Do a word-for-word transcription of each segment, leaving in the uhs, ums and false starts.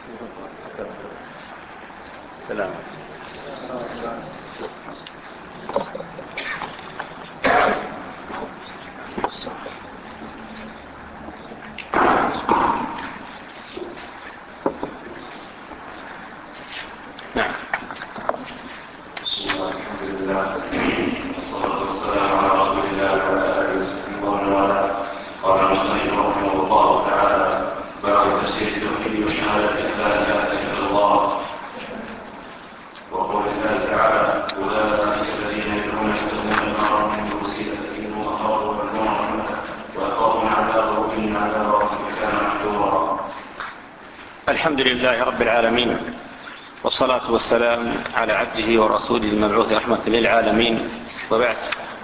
سلام. نعم. بسم الله الحمد لله والصلاة والسلام على رسول الله وعلى آله وصحبه ومن والاه. قال المصنف رحمه الله تعالى: باب تفسير التوحيد وشهادة أن لا إله إلا الله. وقول الله تعالى: أولئك الذين يدعون يبتغون إلى ربهم الوسيلة أيهم أقرب مجموعا ويخافون عذابه إن عذاب ربك كان محذورا. الحمد لله رب العالمين، والصلاة والسلام على عبده ورسوله المبعوث رحمة للعالمين، وبعد.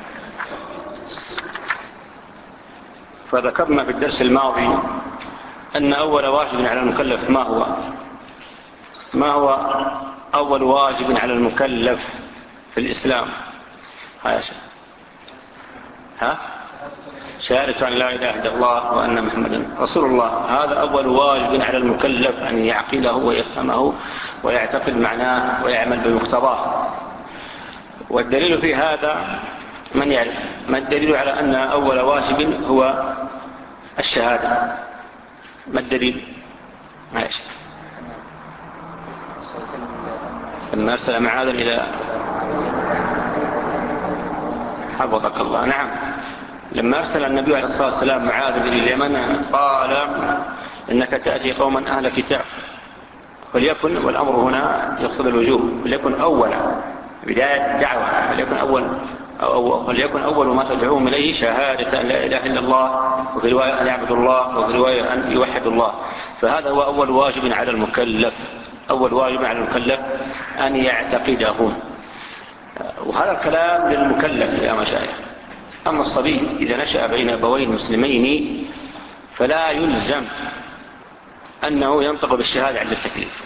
فذكرنا في الدرس الماضي أن أول واجب على المكلف ما هو ما هو أول واجب على المكلف في الإسلام؟ ها ها شهادة أن لا إله إلا الله وأن محمدا رسول الله. هذا أول واجب على المكلف أن يعقله ويفهمه ويعتقد معناه ويعمل بمقتضاه. والدليل في هذا من يعرف؟ ما الدليل على أن أول واجب هو الشهادة؟ ما الدليل؟ ماشي. لما أرسل معاذ إلى حفظك الله. نعم، لما أرسل النبي عليه الصلاة والسلام معاذ إلى اليمن قال: إنك تأتي قوما أهل كتاب، فليكن، والأمر هنا يقصد الوجوب، فليكن أولا بداية الدعوة، فليكن أول أو فليكن أول ما تدعوهم إليه شهادة أن لا إله إلا الله، وفي رواية أن يعبدوا الله، وفي رواية أن يوحدوا الله. فهذا هو أول واجب على المكلف، أول واجب على المكلف أن يعتقدهم. وهذا الكلام للمكلف يا مشايخ. أما الصبي إذا نشأ بين أبوين مسلمين فلا يلزم أنه ينطق بالشهادة عند التكليف.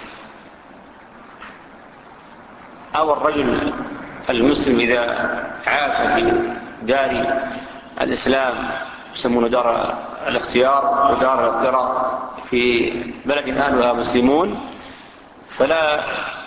أو الرجل المسلم إذا عاش في دار الإسلام يسمونه دار الاختيار ودار الاضطرار في بلد أهلها مسلمون، فلا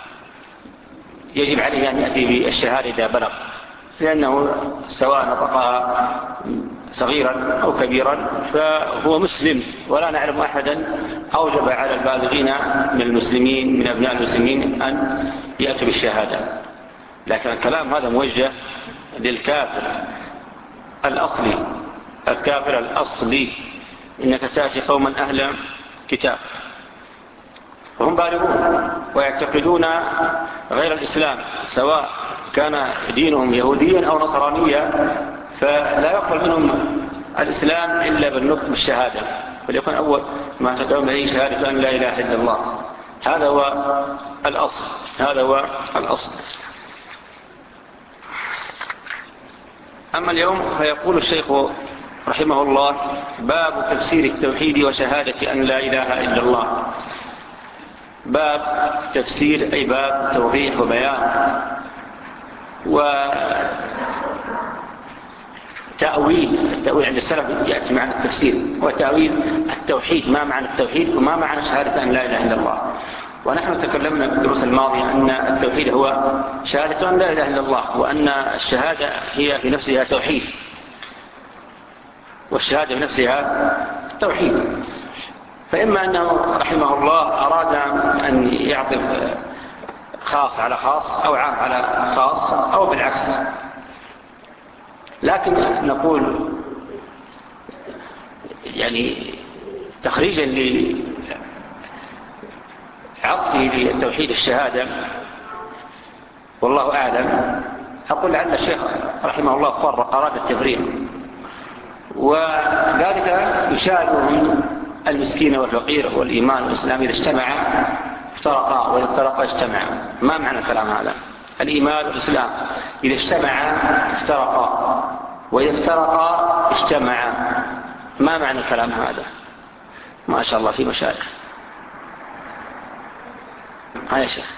يجب عليه أن يأتي بالشهادة إذا بلغ، لأنه سواء نطقها صغيرا أو كبيرا فهو مسلم، ولا نعلم أحدا أوجب على البالغين من المسلمين من أبناء المسلمين أن يأتوا بالشهادة. لكن الكلام هذا موجه للكافر الأصلي، الكافر الأصلي: إنك تأتي قوما أهل كتاب، وهم بالغون ويعتقدون غير الإسلام، سواء كان دينهم يهوديا أو نصرانيا، فلا يقبل منهم الإسلام إلا بالنطق بالشهادة، فليكن أول ما تدعون إليه شهادة أن لا إله إلا الله. هذا هو الأصل، هذا هو الأصل. أما اليوم فيقول الشيخ رحمه الله: باب تفسير التوحيد وشهادة أن لا إله إلا الله. باب تفسير أي باب توضيح وبيان وتأويل. التأويل عند السلف يأتي معنى التفسير وتأويل التوحيد، ما معنى التوحيد وما معنى شهادة أن لا إله إلا الله. ونحن تكلمنا في الدروس الماضية أن التوحيد هو شهادة أن لا إله إلا الله، وأن الشهادة هي في نفسها توحيد، والشهادة في نفسها توحيد. فإما أنه رحمه الله أراد أن يعطف خاص على خاص أو عام على خاص أو بالعكس، لكن نقول يعني تخريجا لعطفه للتوحيد الشهادة والله أعلم، أقول لعل الشيخ رحمه الله فرق، أراد التفريق، وذلك يشاهدهم المسكين والفقير والإيمان والإسلام إذا اجتمعا افترقا وإذا افترقا اجتمعا. ما معنى الكلام هذا؟ الإيمان والإسلام إذا اجتمعا افترقا وإذا افترقا اجتمعا. ما معنى الكلام هذا؟ ما شاء الله في مشايخ. ها يا شيخ.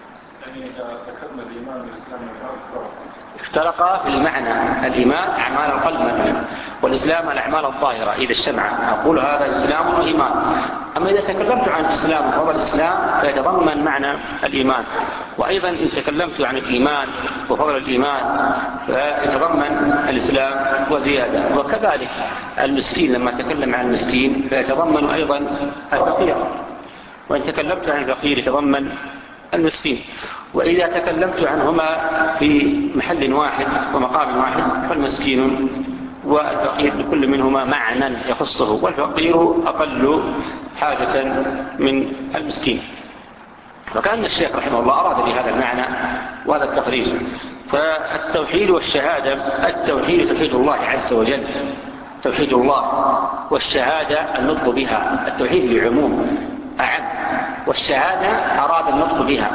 افترقا في المعنى، الإيمان أعمال القلب مثلا، والإسلام الأعمال الظاهرة إذا اجتمع. أقول هذا الإسلام والإيمان، أما إذا تكلمت عن الإسلام وفضل الإسلام فيتضمن معنى الإيمان، وأيضا إن تكلمت عن الإيمان وفضل الإيمان فيتضمن الإسلام وزيادة. وكذلك المسكين لما تكلم عن المسكين فيتضمن أيضا الفقير، وإن تكلمت عن الفقير يتضمن المسكين. وإذا تكلمت عنهما في محل واحد ومقام واحد فالمسكين والفقير لكل منهما معنى يخصه، والفقير أقل حاجة من المسكين. فكان الشيخ رحمه الله أراد بهذا المعنى وهذا التقرير. فالتوحيد والشهادة، التوحيد توحيد الله عز وجل، توحيد الله، والشهادة النطق بها. التوحيد بعموم أعم، والشهادة أراد النطق بها.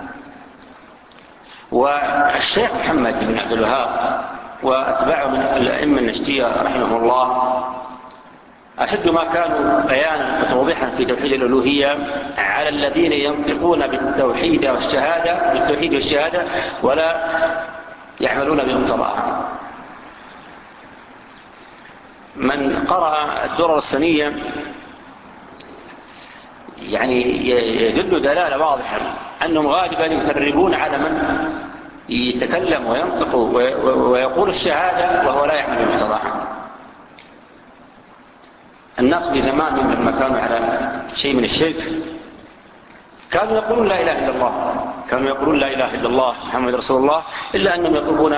والشيخ محمد بن عبد الوهاب وأتباعه من الأئمة النجدية رحمه الله أشد ما كانوا بيانا وتوضيحا في توحيد الألوهية على الذين ينطقون بالتوحيد والشهادة بالتوحيد والشهادة ولا يعملون بمقتضاها. من قرأ الدرر السنية يعني يدل دلالة واضحة أنهم غالبا يثربون على من يتكلم وينطق ويقول الشهادة وهو لا يعمل بمقتضاها. الناس في زمانهم لما كانوا على شيء من الشرك كانوا يقولون لا إله إلا الله، كانوا يقولون لا إله إلا الله محمد رسول الله، إلا أنهم يطلبون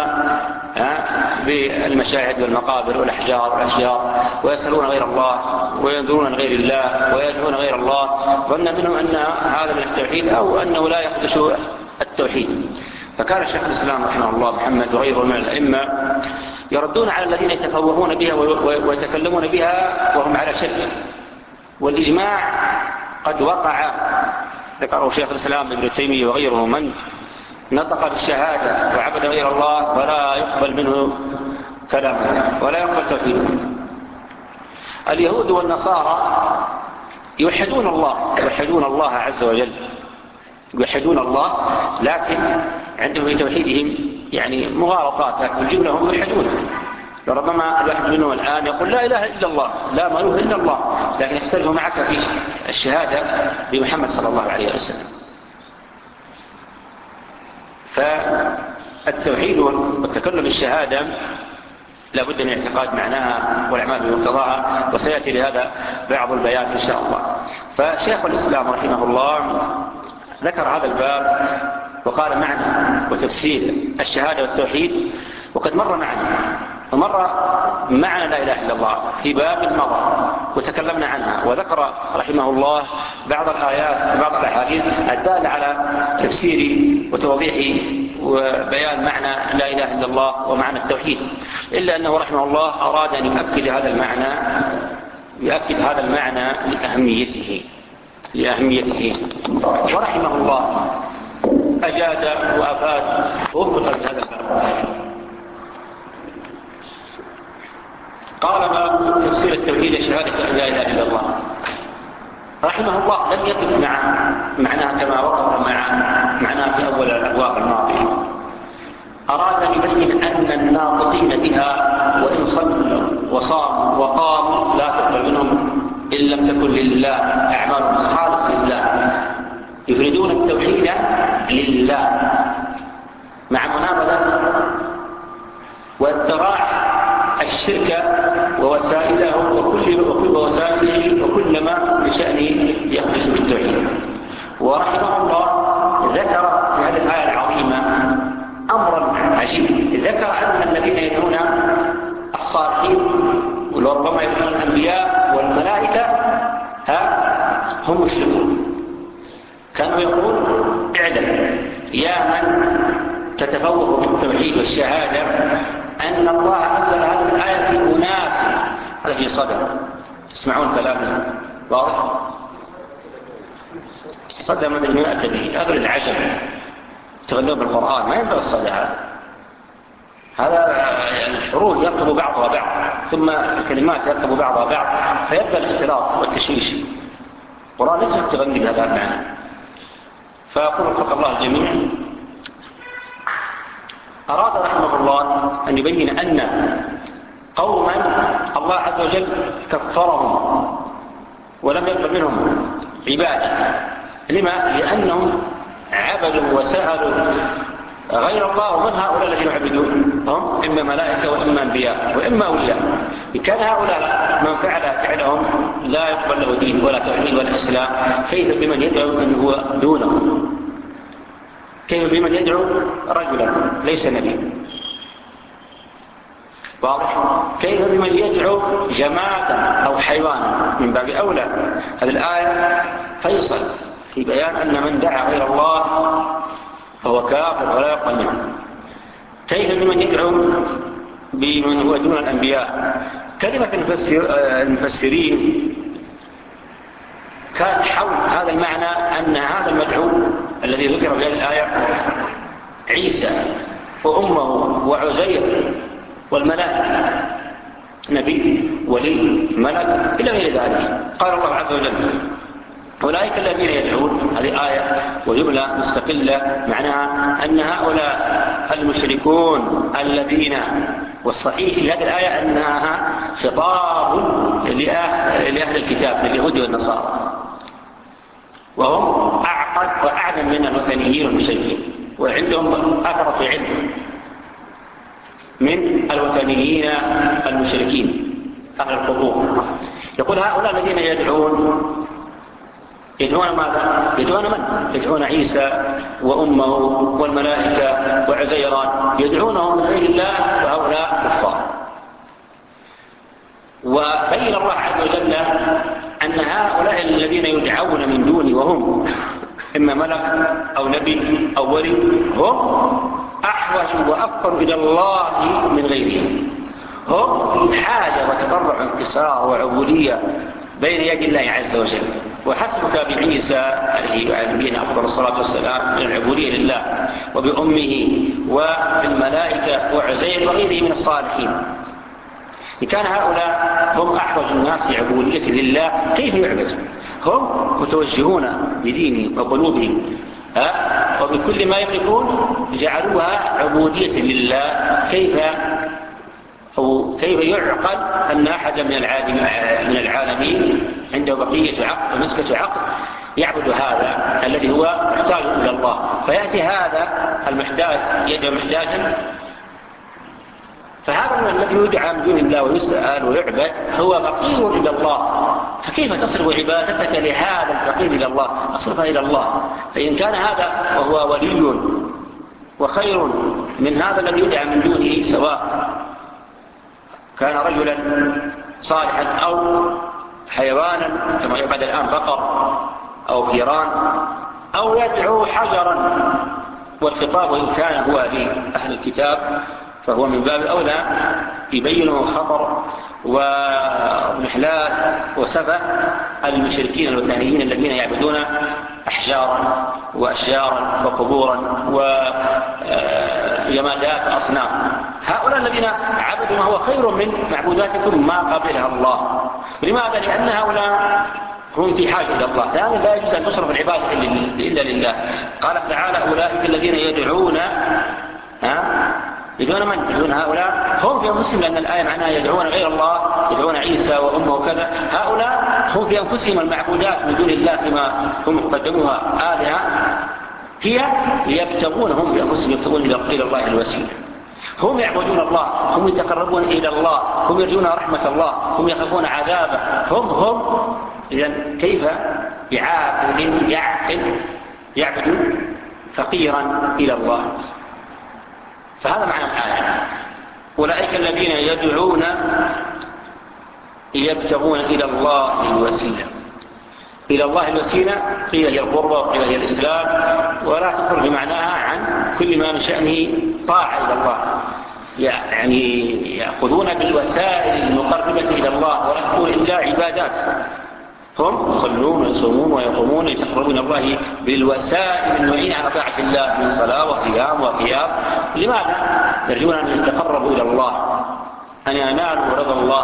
بالمشاهد والمقابر والأحجار والأشجار ويسألون غير الله وينظرون غير الله ويدعون غير الله، ظن منهم أن هذا من التوحيد أو أنه لا يقدس التوحيد. فكان الشيخ الإسلام رحمه الله محمد وغيره من الأئمة يردون على الذين يتفوهون بها ويتكلمون بها وهم على شرك. والإجماع قد وقع، ذكره شيخ الإسلام ابن تيمية وغيره، من نطق بالشهادة وعبد غير الله فلا يقبل منه كلامه ولا يقبل توحيده. اليهود والنصارى يوحدون الله، يوحدون الله عز وجل، يوحدون الله، لكن عندهم في توحيدهم يعني مغالطات، لكن الجملة هم يوحدون. ربما الواحد منهم الآن يقول لا إله إلا الله، لا مألوه إلا الله، لكن يختلف معك في الشهادة بمحمد صلى الله عليه وسلم. فالتوحيد والتكلم بالشهادة لابد من اعتقاد معناها والأعمال بمقتضاها، وسيأتي لهذا بعض البيان إن شاء الله. فشيخ الإسلام رحمه الله ذكر هذا الباب وقال معنى وتفسير الشهادة والتوحيد، وقد مر معنا ومر معنى لا إله إلا الله في باب مضى وتكلمنا عنها، وذكر رحمه الله بعض الآيات وبعض الأحاديث الدالة على تفسير وتوضيح وبيان معنى لا إله إلا الله ومعنى التوحيد، إلا أنه رحمه الله أراد أن يؤكد هذا المعنى يؤكد هذا المعنى لأهميته لأهميته ورحمه الله أجاد وأفاد ووفق بهذا الباب. قال باب تفسير التوحيد شهادة أن لا إله إلا الله. رحمه الله لم يقف مع معناه كما وقف مع معناه في أول الأبواب الماضية، أراد أن يبين أن الناطقين بها وإن صلوا وصاموا وقاموا لا تقبل منهم إن لم تكن لله أعمالهم خالص لله، يفردون التوحيد لله مع منابذة والتراح الشرك ووسائله وكل وكل وسائله وكل ما بشأنه يخلص بالتوحيد. ورحمه الله ذكر في هذه الآية العظيمة أمرا عجيب، ذكر أن الذين يدعون الصالحين وربما يكونون الأنبياء والملائكة ها هم مشركون. كانوا يقول اعلم يا من تتفوه بالتوحيد والشهادة أن الله أنزل هذه الآية في أناس، هذا في صدر. تسمعون كلامي واضح؟ الصدى ما ادري يأتي به، هذا العجب تغلب بالقرآن ما ينبغي الصدى هذا. هذا يعني الحروف يركب بعضها بعض، ثم الكلمات يركب بعضها بعض، فيبدأ الاختلاط والتشويش. القرآن ليس التغني بهذا المعنى. فأقول وفق الله الجميع. أراد رحمه الله أن يبين أن قوما الله عز وجل كفرهم ولم يقبل منهم عبادة. لما؟ لأنهم عبدوا وسألوا غير الله. ومن هؤلاء الذين يعبدون؟ هم إما ملائكة وإما أنبياء وإما أولياء. إن كان هؤلاء من فعل فعلهم لا يقبل له دين ولا توحيد ولا إسلام، كيف بمن يدعو من هو دونه؟ كيف بمن يدعو رجلا ليس نبي؟ واضح؟ كيف بمن يدعو جماعة أو حيوانا؟ من باب أولى. هذه الآية فيصل في بيان أن من دعا غير الله فهو كافر ولا يقبل منه. كيف بمن يدعو بمن هو دون الأنبياء؟ كلمة المفسرين كانت حول هذا المعنى، أن هذا المدعو الذي ذكر في هذه الآية عيسى وأمه وعزير والملائكة، نبي ولي ملك إلى غير ذلك. قال الله عز وجل أولئك الذين يدعون، هذه آية وجملة مستقلة، معناها أن هؤلاء المشركون الذين، والصحيح في هذه الآية أنها خطاب لأهل الكتاب لليهود والنصارى، وهم أعقد وأعلم من الوثنيين والمشركين، وعندهم أثرة علم من الوثنيين المشركين أهل القبور. يقول هؤلاء الذين يدعون يدعون ماذا؟ يدعون من؟ يدعون عيسى وأمه والملائكة وعزيرا، يدعونهم من غير الله، فهؤلاء كفار. وبين الله عز وجل أن هؤلاء الذين يدعون من دونه وهم إما ملك أو نبي أو ولي هم أحوج وأفقر إلى الله من غيرهم. هم في حاجة وتضرع انكسار وعبودية بين يد الله عز وجل. وحسبك بعيسى عليه وعلى نبينا أفضل الصلاة والسلام من العبودية لله، وبأمه وبالملائكة وعزير وغيره من الصالحين. إن كان هؤلاء هم أحوج الناس عبودية لله، كيف يعبد؟ هم متوجهون بدينهم وقلوبهم وبكل ما يملكون جعلوها عبودية لله. كيف أو كيف يعقل أن أحد من من العالمين عنده بقية عقل ونسبة عقل يعبد هذا الذي هو محتاج إلى الله؟ فيأتي هذا المحتاج يدعو محتاجا، فهذا الذي يدعى من دون الله ويسأل ويعبد هو فقير إلى الله. فكيف تصرف عبادتك لهذا الفقير إلى الله؟ أصرفها إلى الله. فإن كان هذا وهو ولي وخير من هذا الذي يدعى من دونه، سواء كان رجلا صالحا أو حيوانا كما يعبد الآن بقر أو فيران، أو يدعو حجرا، والخطاب إن كان هو لأهل الكتاب فهو من باب أولى يبين خطر ونحلات وسفة المشركين الوثنيين الذين يعبدون أحجارا وأشجارا وقبورا وجمادات أصنام. هؤلاء الذين عبدوا ما هو خير من معبوداتكم ما قبلها الله. لماذا؟ لأن هؤلاء هم في حاجة إلى الله، لأن لا يجوز أن تصرف العبادة إلا لله. قال تعالى أولئك الذين يدعون ها يدعون من؟ يدعون هؤلاء هم في أنفسهم، لأن الآية معناها يدعون غير الله، يدعون عيسى وأمه وكذا. هؤلاء هم في أنفسهم المعبودات من دون الله كما هم قدموها آلهة، هي يبتغون هم في أنفسهم يبتغون إلى الله الوسيلة. هم يعبدون الله، هم يتقربون إلى الله، هم يرجون رحمة الله، هم يخافون عذابه. هم هم إذن كيف بعاقل يعقل يعبد فقيرا إلى الله؟ فهذا معنى الآية. أولئك الذين يدعون يبتغون إلى الله الوسيلة. إلى الله الوسيلة قيل هي القربة وقيل هي الإسلام، ولا تخرج بمعناها عن كل ما من شأنه طاعة إلى الله. يعني يأخذون بالوسائل المقربة إلى الله ولا تكون إلا عبادات. هم يصلون ويصومون ويقومون يتقربون الله بالوسائل المعينة على طاعة الله من صلاة وصيام وقيام. لماذا؟ يرجون أن يتقربوا إلى الله، أن ينالوا رضا الله.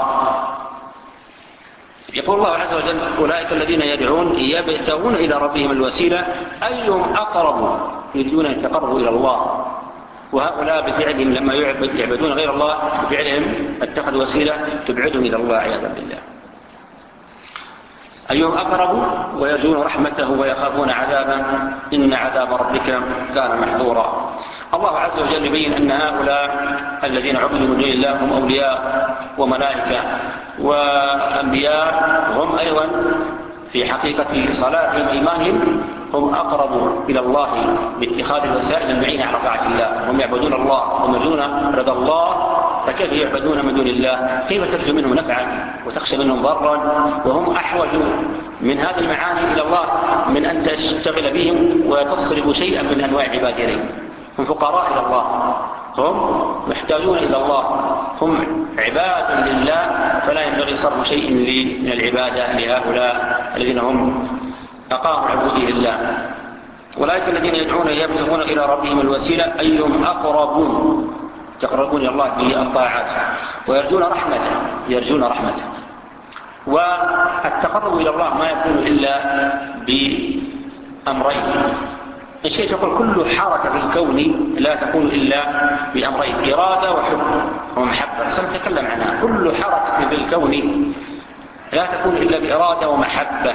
يقول الله عز وجل أولئك الذين يدعون يبتغون إلى ربهم الوسيلة أيهم أقرب، يريدون أن يتقربوا إلى الله. وهؤلاء بفعلهم لما يعبدون غير الله بفعلهم اتخذوا وسيلة تبعدهم إلى الله عياذا بالله. أيهم أقرب ويرجون رحمته ويخافون عذابه إن عذاب ربك كان محذورا. الله عز وجل يبين أن هؤلاء الذين عبدوا من دون الله هم أولياء وملائكة وأنبياء، هم أيضا في حقيقة صلاتهم وإيمانهم هم أقرب إلى الله باتخاذ الوسائل المعينة على طاعة الله. هم يعبدون الله ويرجون رضا الله، فكيف يعبدون من دون الله؟ كيف ترجو منهم نفعا وتخشى منهم ضرا وهم أحوج من هذه المعاني إلى الله من أن تشتغل بهم وتصرف شيئا من أنواع العبادة إليهم. هم فقراء إلى الله، هم محتاجون إلى الله، هم عباد لله، فلا ينبغي صرف شيء من العبادة لهؤلاء الذين هم أقاموا عبودية لله. أولئك الذين يدعون يبتغون إلى ربهم الوسيلة أيهم أقربون، تقربون إلى الله بالطاعات ويرجون رحمته، يرجون رحمته. والتقرب إلى الله ما يكون إلا بأمرين. الشيء تقول كل حركة في الكون لا تكون إلا بأمرين: إرادة وحب ومحبة. سنتكلم عنها. كل حركة في الكون لا تكون إلا بإرادة ومحبة،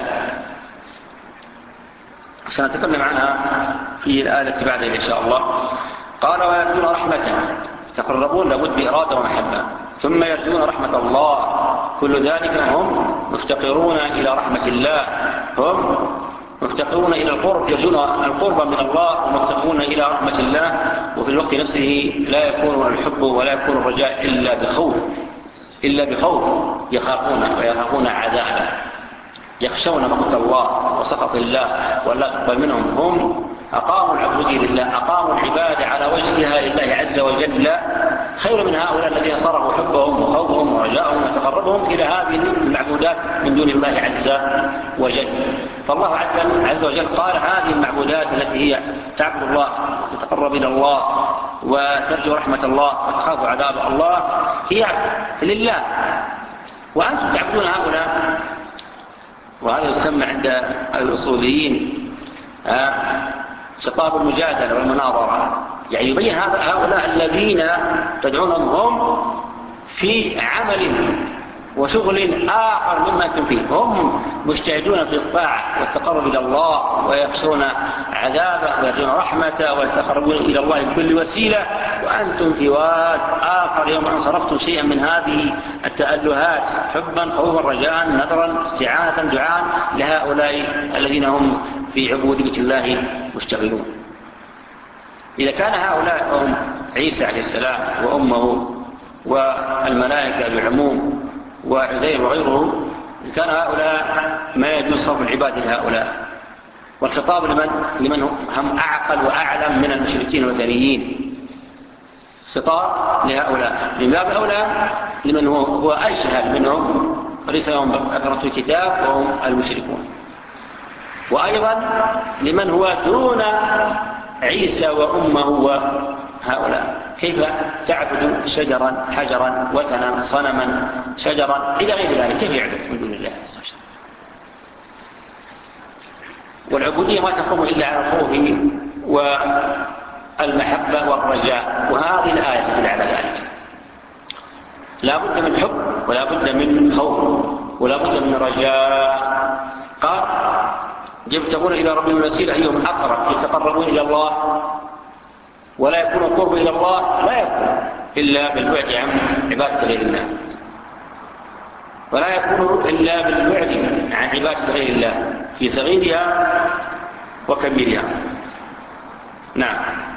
سنتكلم عنها في الآية التي بعدها إن شاء الله. قال ويرجون رحمته، يتقربون لابد بإرادة ومحبة. ثم يرجون رحمة الله، كل ذلك هم مفتقرون إلى رحمة الله، هم مفتقرون إلى القرب، يرجون القرب من الله ومفتقرون إلى رحمة الله. وفي الوقت نفسه لا يكون الحب ولا يكون الرجاء إلا بخوف، إلا بخوف يخافون ويخافون عذابه، يخشون مقت الله وسخط الله ولا تقبل منهم. هم أقاموا العبودية لله، أقاموا العبادة على وجهها لله عز وجل، خير من هؤلاء الذين صرفوا حبهم وخوفهم ورجاءهم وتقربهم إلى هذه المعبودات من دون الله عز وجل. فالله عز وجل قال هذه المعبودات التي هي تعبد الله وتتقرب إلى الله وترجو رحمة الله وتخاف عذاب الله هي لله، وأنتم تعبدون هؤلاء. وهذا يسمى عند الأصوليين خطاب المجادلة والمناظرة، يعني يبين هؤلاء الذين تدعونهم هم في عمل وشغل آخر مما أنتم فيه، هم مجتهدون في الطاعة والتقرب إلى الله ويخشون عذابه ويرجون رحمته ويتقربون إلى الله بكل وسيلة، وأنتم في واد آخر يوم أن صرفتم شيئا من هذه التألهات حبا خوفا رجاء نذرا استعانة دعاء لهؤلاء الذين هم في عبودية الله مشتغلون. إذا كان هؤلاء هم عيسى عليه السلام وأمه والملائكة بالعموم وعزير وغيره، كان هؤلاء ما يجوز صرف العباد لهؤلاء، والخطاب لمن, لمن هم أعقل وأعلم من المشركين الوثنيين، خطاب لهؤلاء من باب أولى لمن هو, هو أجهل منهم ليس لهم أثرة الكتاب وهم المشركون، وأيضا لمن هو دون عيسى وأمه وهؤلاء. كيف تعبد شجرا حجرا وثنا صنما شجرا إلى غير ذلك؟ كيف يعبد من دون الله عز وجل؟ والعبودية ما تقوم إلا على الخوف والمحبة والرجاء، وهذه الآية تدل على ذلك. لا بد من حب ولا بد من خوف ولا بد من رجاء. قال يبتغون إلى ربهم الوسيلة أيهم أقرب، يتقربون إلى الله، ولا يكون القرب إلى الله لا يكون إلا بالبعد عن عبادة غير الله، ولا يكون إلا بالبعد عن عبادة غير الله في صغيرها وكبيرها. نعم.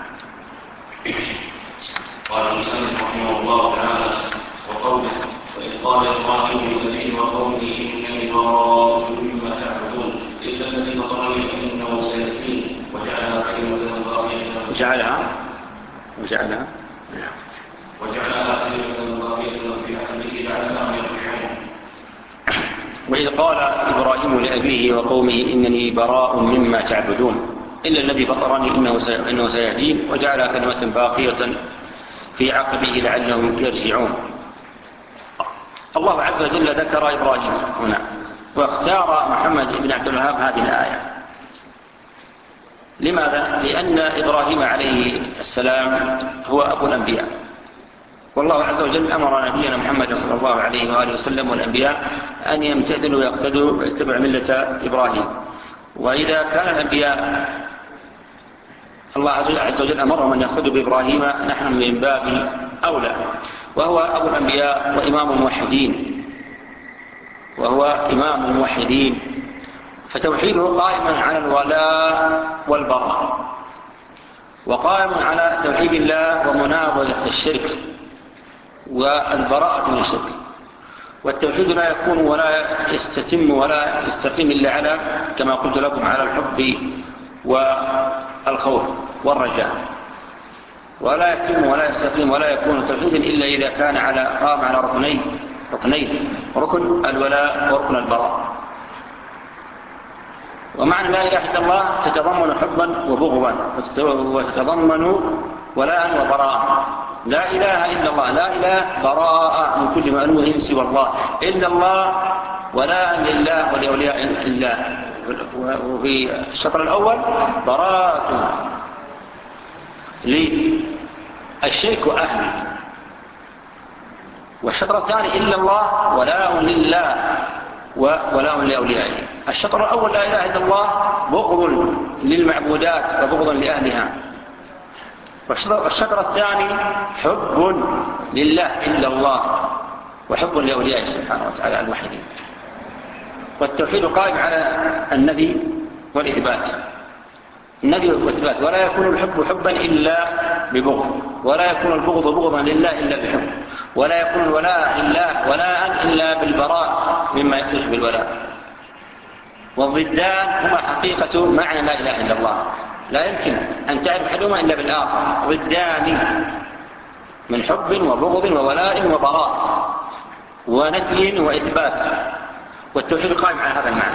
قال المسلم رحمه الله تعالى وقوله وإذ قال إبراهيم لأبيه وقومه إنني براء مما تعبدون إلا الذي فطرني فإنه سيهدين وجعلها كلمة باقية وجعلها وجعلها وجعلها كلمة باقية في عقبه لعلهم يرجعون. وإذ قال إبراهيم لأبيه وقومه إنني براء مما تعبدون إلا الذي فطرني إنه سيهدين وجعلها كلمة باقية في عقبه لعلهم يرجعون. الله عز وجل ذكر إبراهيم هنا، واختار محمد بن عبد الوهاب هذه الآية. لماذا؟ لأن إبراهيم عليه السلام هو أبو الأنبياء، والله عز وجل أمر نبينا محمد صلى الله عليه وآله وسلم والأنبياء أن يمتثلوا ويقتدوا ويتبعوا ملة إبراهيم. وإذا كان الأنبياء الله عز وجل أمرهم أن يقتدوا بإبراهيم، نحن من باب أولى، وهو أبو الأنبياء وإمام الموحدين وهو إمام الموحدين فتوحيده قائما على الولاء والبراء، وقائم على توحيد الله ومنابذة الشرك والبراءة من الشرك. والتوحيد لا يكون ولا يستتم ولا يستقيم إلا على، كما قلت لكم، على الحب والخوف والرجاء، ولا يتم ولا يستقيم ولا يكون توحيدا إلا إذا كان على قام على ركنين ركنين ركن الولاء وركن البراء. ومعنى لا إله إلا الله تتضمن حبا وبغضا، وتتضمن ولاء وبراء. لا إله إلا الله، لا إله براءة من كل مألوه سوى الله، إلا الله ولاء لله ولأولياء الله. وفي الشطر الأول براءة للشرك وأهله، والشطر الثاني إلا الله ولاء لله ولاء لأوليائه. الشطر الأول لا إله إلا الله بغض للمعبودات وبغض لأهلها، والشطر الثاني حب لله إلا الله وحب لأوليائه سبحانه وتعالى الموحدين. والتوحيد قائم على النفي والإثبات، النفي والإثبات، ولا يكون الحب حبا إلا ببغض، ولا يكون البغض بغضا لله إلا بحب، ولا يكون الولاء لله ولاء إلا بالبراء مما يخرج بالولاء. والضدان هما حقيقة معنى لا إله إلا الله، لا يمكن أن تعرف أحدهما إلا بالآخر. ضدان من حب وبغض وولاء وبراء ونفي وإثبات، والتوحيد قائم على هذا المعنى.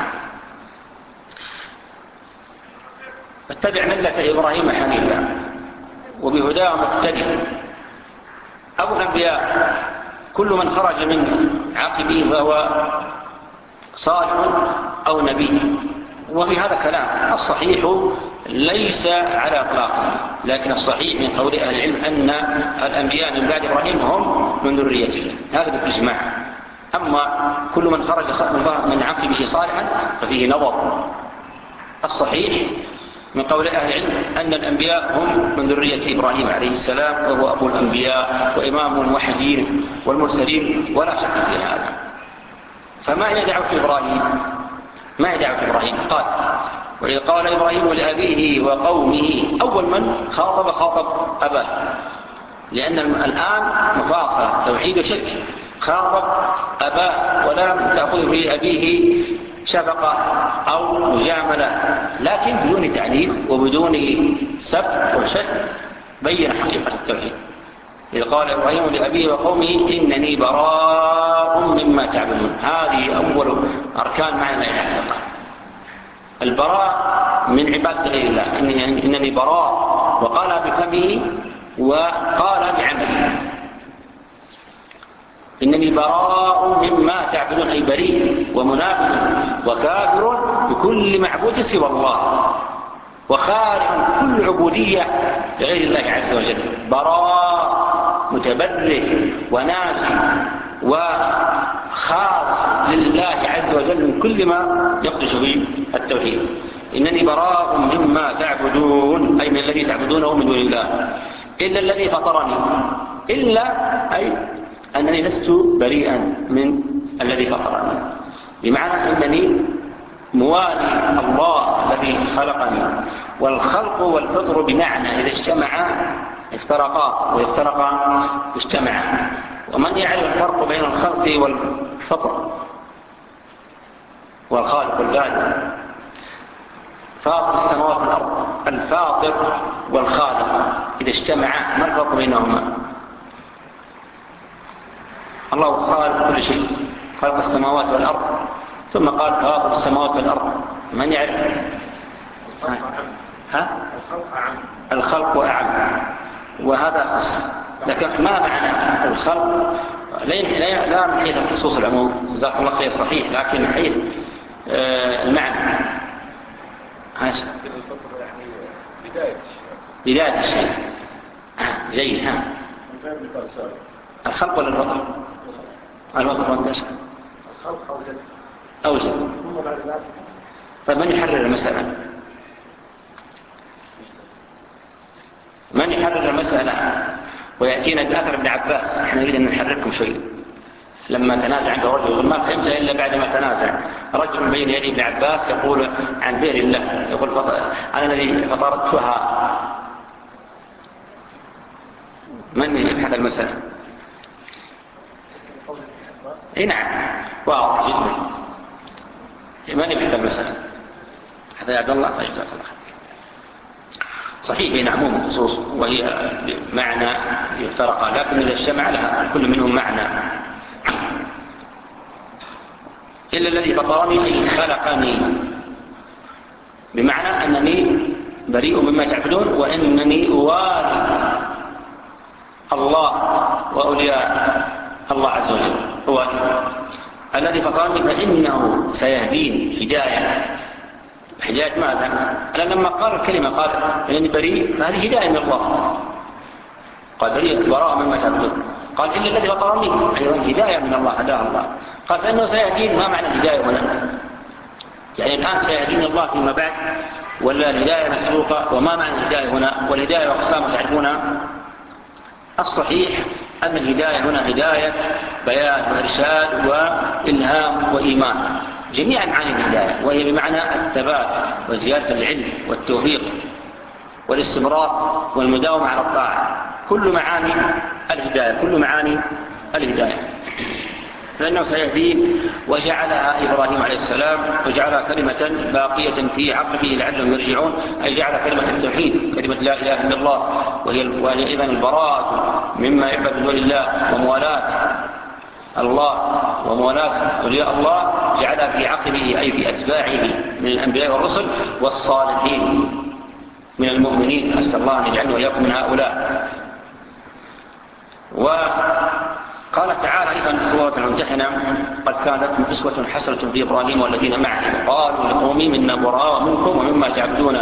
فاتبع ملة إبراهيم حنيفا وبهداه مقتدي. أبو الأنبياء كل من خرج من عقبه فهو صالح أو نبي، وفي هذا كلام. الصحيح ليس على إطلاقه، لكن الصحيح من قول أهل العلم أن الأنبياء من بعد إبراهيم هم من ذريته، هذا بالإجماع. أما كل من خرج من عقبه صالحا ففيه نظر. الصحيح من قول أهل العلم أن الأنبياء هم من ذرية إبراهيم عليه السلام، وهو أبو الأنبياء وإمام الموحدين والمرسلين، ولا شك في هذا. فما هي دعوة إبراهيم؟ ما هي دعوة إبراهيم؟ قال: وإذ قال إبراهيم لأبيه وقومه. أول من خاطب خاطب أباه، لأن الآن مفاصلة توحيد وشرك. خاطب أباه ولم تأخذ في أبيه شفقة أو مجاملة، لكن بدون تعليل وبدون سب وشك، بين حقيقة التوحيد. إذ قال إبراهيم لأبيه وقومه إنني براء مما تعبدون. هذه أول أركان معنى لا إله إلا الله، البراء من عبادة غير الله. إنني براء، وقال بفمه وقال بعمله. إنني براء مما تعبدون، أي بريء ومنافق وكافر بكل معبود سوى الله، وخارج كل عبودية لغير الله عز وجل. براء متبرئ ونازل وخالص لله عز وجل من كل ما يقدس به التوحيد. إنني براء مما تعبدون، أي من الذي تعبدونه من دون الله، إلا الذي فطرني. إلا أي أنني لست بريئا من الذي فطرني، بمعنى أنني موالي الله الذي خلقني. والخلق والفطر بمعنى إذا اجتمعا افترقا، وافترقا اجتمعا. ومن يعرف الفرق بين الخلق والفطر والخالق والبارئ؟ فاطر السماوات والأرض، الفاطر والخالق إذا اجتمعا ما الفرق بينهما؟ الله خالق كل شيء، خلق السماوات والأرض، ثم قال فاطر السماوات والأرض. من يعرف؟ ها؟ الخلق أعم، وهذا خص. لكن ما معنى الخلق؟ لا من حيث خصوص العموم، جزاكم الله خير، صحيح، لكن من حيث آه المعنى. بداية الشيء. بداية الشيء. جيد. ها. الخلق ولا الوطن؟ الوطن والنشأ. الخلق أو زد أو زد. طيب من يحرر المسألة؟ من يحرر المسألة ويأتينا بأثر ابن عباس؟ احنا نريد أن نحرركم شيء. لما تنازع عنده رجل يقول ما فهمت إلا بعد ما تنازع رجل بين يدي ابن عباس يقول عن بئر الله، يقول أنا الذي فطردتها. من يبحث المسألة؟ اي نعم واضح جدا. من يبحث المسألة؟ هذا يا عبد الله. طيب جزاك الله خير. صحيح بين عموم الخصوص وهي معنى يفترق، لكن إذا اجتمع لها كل منهم معنى. إلا الذي فطرني أي خلقني، بمعنى أنني بريء مما تعبدون وأنني أوالي الله وأولياء الله عز وجل. هو الذي فطرني فإنه سيهدين هداية. هداية ماذا؟ أنا لما قال الكلمة قال إنني بريء، فهذه هداية من الله. قال بريء براء مما تعبدون. قال إلا الذي فطرني أيضا هداية من الله، هداه الله. قال فإنه سيهدين. ما معنى الهداية هنا؟ يعني الآن سيهدين الله فيما بعد ولا الهداية مسروقة؟ وما معنى الهداية هنا؟ والهداية وأقسامها تعرفونها؟ الصحيح أن الهداية هنا هداية بيان وإرشاد وإلهام وإيمان، جميعا معاني الهداية، وهي بمعنى الثبات وزيادة العلم والتوفيق والاستمرار والمداومة على الطاعة. كل معاني الهداية، كل معاني الهداية. لأنه سيهدين وجعلها إبراهيم عليه السلام وجعلها كلمة باقية في عقبه لعلهم يرجعون، أي جعل كلمة التوحيد كلمة لا إله إلا الله، وهي أيضا البراءة مما يعبد من دون الله وموالاة الله وموالاة أولياء الله، جعلها في عقبه أي في أتباعه من الأنبياء والرسل والصالحين من المؤمنين. أسأل الله أن يجعلنا وإياكم من هؤلاء. وقال تعالى أيضا في سورة الممتحنة قد كانت لكم أسوة حسنة في إبراهيم والذين معه قالوا لقومهم إنا براء منكم ومما تعبدون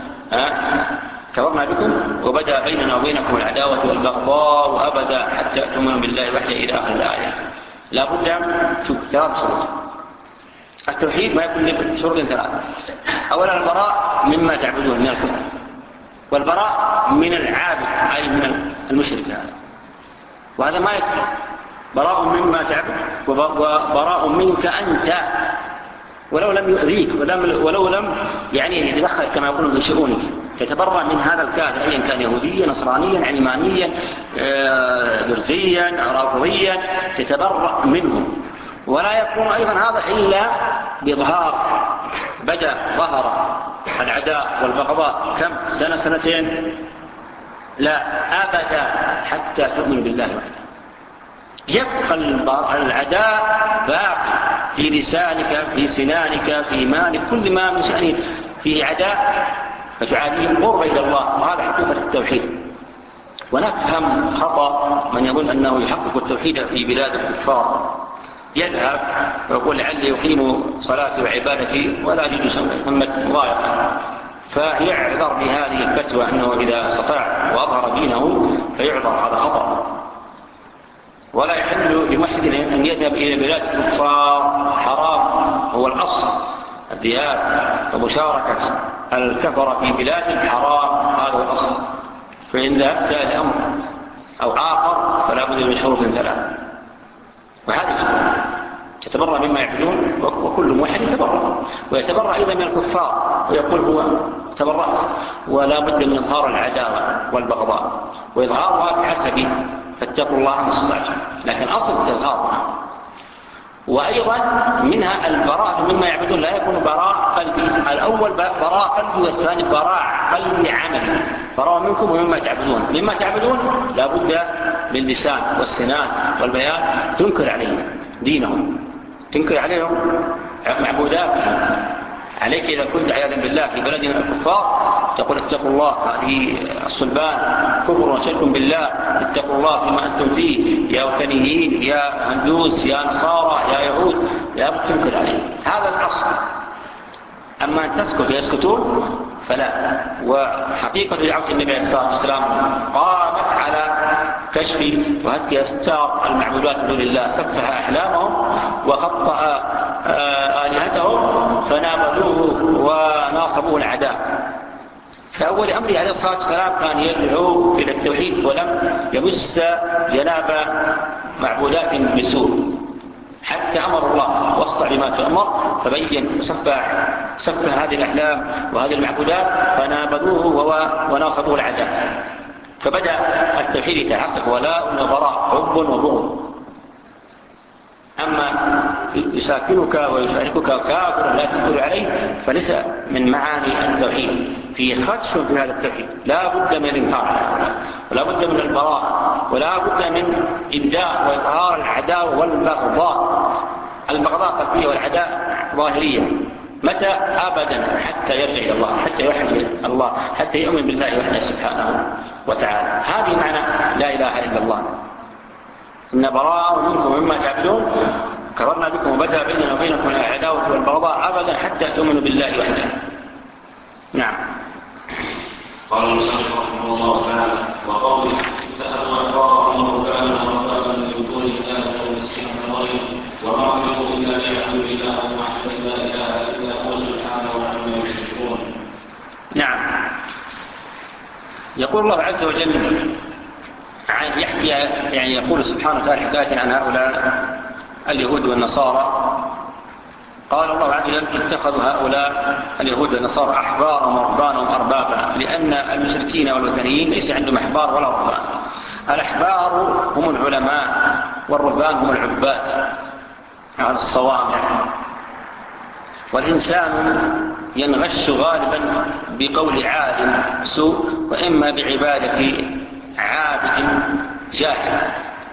كفرنا بكم وبدأ بيننا وبينكم العداوة والبغضاء أبدا حتى تؤمنوا بالله وحده إلى آخر الآية. لا بد من ثلاث شروط. التوحيد ما يكون شروط ثلاثة. أولا البراء مما تعبدون من الكفر، والبراء من العابد أي من المشرك هذا، وهذا ما يكفي. براء مما تعبد وبراء منك أنت ولو لم يؤذيك ولو لم يعني يتدخل كما يقولون في شؤونك، تتبرأ من هذا الكافر أيا كان يهوديا نصرانيا علمانيا درزيا رافضيا، تتبرأ منه. ولا يكون أيضا هذا إلا بإظهار بدأ ظهر العداء والبغضاء كم سنة سنتين، لا أبدا حتى تؤمن بالله وحده. يبقى العداء باقي في لسانك في سنانك في مالك، كل ما من شأنه فيه عداء فتعاديه قرب إلى الله، وهذا حقيقة التوحيد. ونفهم خطأ من يظن أنه يحقق التوحيد في بلاد الكفار، يذهب ويقول لعلي يقيم صلاتي وعبادتي ولا أجد ثمة ضائقة، فيعذر بهذه الفتوى أنه إذا استطاع وأظهر دينه فيعذر. هذا خطأ. ولا يحل لمحد أن يذهب إلى بلاد الكفار، حرام هو الأصل الذهاب ومشاركة الكفر في بلاد حرام، هذا هو الأصل. فإن ذهبت الأمر أو آخر فلا بد من شروط ثلاثة، وهذه شروط يتبرأ مما يعبدون، وكل موحد يتبرأ ويتبرأ أيضا من الكفار ويقول هو تبرأت. ولا بد من إظهار العداوة والبغضاء، وإظهارها بحسب فاتقوا الله ما استطعتم، لكن أصل التظهار. وأيضا منها البراءة مما يعبدون، لا يكون براء قلبي. الأول براء قلبي والثاني براء قلبي عملي. براء منكم ومما تعبدون. مما تعبدون لا بد للسان والسنان والبيان تنكر عليهم دينهم، تنكر عليهم معبوداتهم. عليك إذا كنت عياذا بالله في بلدنا الكفار تقول اتقوا الله، هذه الصلبان كفر وشرك بالله، اتقوا الله فيما أنتم فيه يا وثنيين يا هندوس يا نصارى يا يهود، لا بد تنكر عليهم. هذا الأصل. أما أن تسكت يسكتون فلا. وحقيقة دعوة النبي عليه الصلاة والسلام قامت على كشف وهتك أستار المعبودات من دون الله سفه أحلامهم وخطأ آلهتهم فنابذوه وناصبوه العداء. فأول أمره عليه الصلاة والسلام كان يدعو إلى التوحيد ولم يمس جناب معبودات بسوء، حتى أمر الله واصدع بما تؤمر فبين وسفه سفه هذه الأحلام وهذه المعبودات فنابذوه وناصبوه العداء. فبدأ التوحيد يتحقق ولاء وبراء، حب وبغض. أما يساكنك ويشاركك كافر لا تنكر عليه فليس من معاني التوحيد، في خدش في هذا التوحيد. لا بد من الإنكار ولا بد من البراء ولا بد من إبداء وإظهار العداوة والبغضاء. البغضاء قلبية والعداء ظاهرية. متى؟ أبدا حتى يرجع إلى الله، حتى يوحد الله، حتى يؤمن بالله وحده سبحانه وتعالى. هذه معنى لا إله إلا الله. إن براء منكم مما تعبدون كفرنا بكم وبدأ بيننا وبينكم العداوة والبغضاء أبدا حتى تؤمنوا بالله وحده. نعم. قال المصنف رحمه الله تعالى وقوله اتخذوا أحبارهم ورهبانهم وأربابا من دون الله والمسيح ابن مريم وما أمروا إلا ليعبدوا إلها واحدا لا إله إلا هو سبحانه عما يشركون. نعم. يقول الله عز وجل يحكي يعني يقول سبحانه وتعالى حكاية عن هؤلاء اليهود والنصارى. قال الله عز وجل اتخذوا هؤلاء اليهود والنصارى أحبارهم ورهبانهم أربابا، لأن المشركين والوثنيين ليس عندهم أحبار ولا رهبان. الأحبار هم العلماء والرهبان هم العباد على الصوامع. والإنسان ينغش غالبا بقول عالم سوء وإما بعبادة عابد جاهل.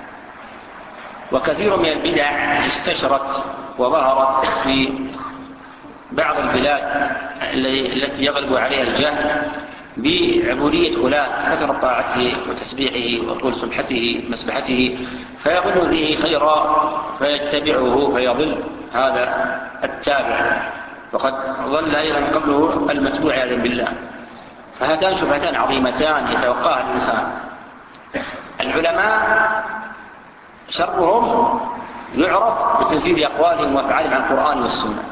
وكثير من البدع استشرت وظهرت في بعض البلاد التي يغلب عليها الجهل بعبودية فلان كثر طاعته وتسبيحه وطول سبحته مسبحته فيظن به خيرا فيتبعه فيضل هذا التابع، وقد ظل أيضا قبله المتبوع عياذا بالله. فهاتان شبهتان عظيمتان يتوقعها الإنسان. العلماء شرهم يعرف بتنزيل أقوالهم وأفعالهم عن القرآن والسنة.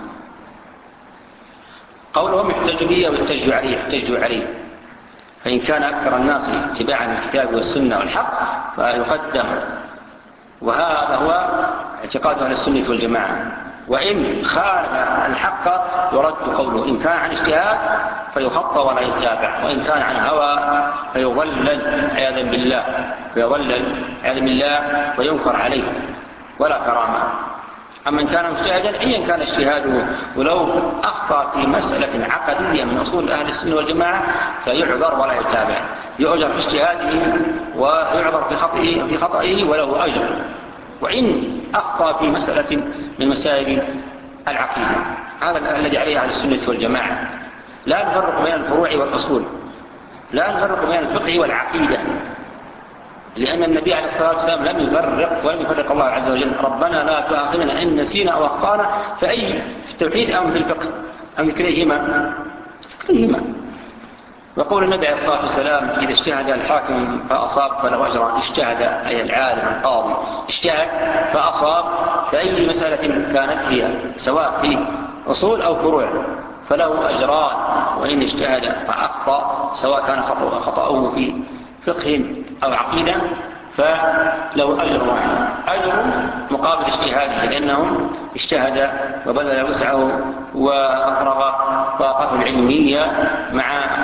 قولهم يحتج به ويحتج عليه يحتج عليه فإن كان أكثر الناس اتباعا للكتاب والسنة والحق فيقدم، وهذا هو اعتقاد أهل السنة والجماعة. وإن خالف الحق يرد قوله، إن كان عن اجتهاد فيخطى ولا يتابع، وإن كان عن هوى فيضلل عياذا بالله فيضلل عياذا بالله وينكر عليه ولا كرامة. أما إن كان مجتهدا أيا كان اجتهاده ولو أخطأ في مسألة عقدية من أصول أهل السنة والجماعة فيعذر ولا يتابع، يؤجر في اجتهاده ويعذر في خطئه في خطئه وله أجر. وإن أخطأ في مسألة من مسائل العقيدة هذا الذي عليه أهل السنة والجماعة. لا نفرق بين الفروع والأصول، لا نفرق بين الفقه والعقيدة، لأن النبي عليه الصلاة والسلام لم يفرق ولم يفرق الله عز وجل. ربنا لا تؤاخذنا إن نسينا أو أخطأنا فأي في التوحيد أم في الفقه أم كليهما كليهما. وقول النبي عليه الصلاة والسلام إذا اجتهد الحاكم فأصاب فله أجران، اجتهد أي العالم القاضي اجتهد فأصاب فأي مسألة كانت فيها سواء في أصول أو فروع فله أجران، وإن اجتهد فأخطأ سواء كان خطأه في فقه أو عقيدة فله أجر واحد، أجر مقابل اجتهاده لأنه اجتهد وبذل وسعه وأفرغ طاقته العلمية مع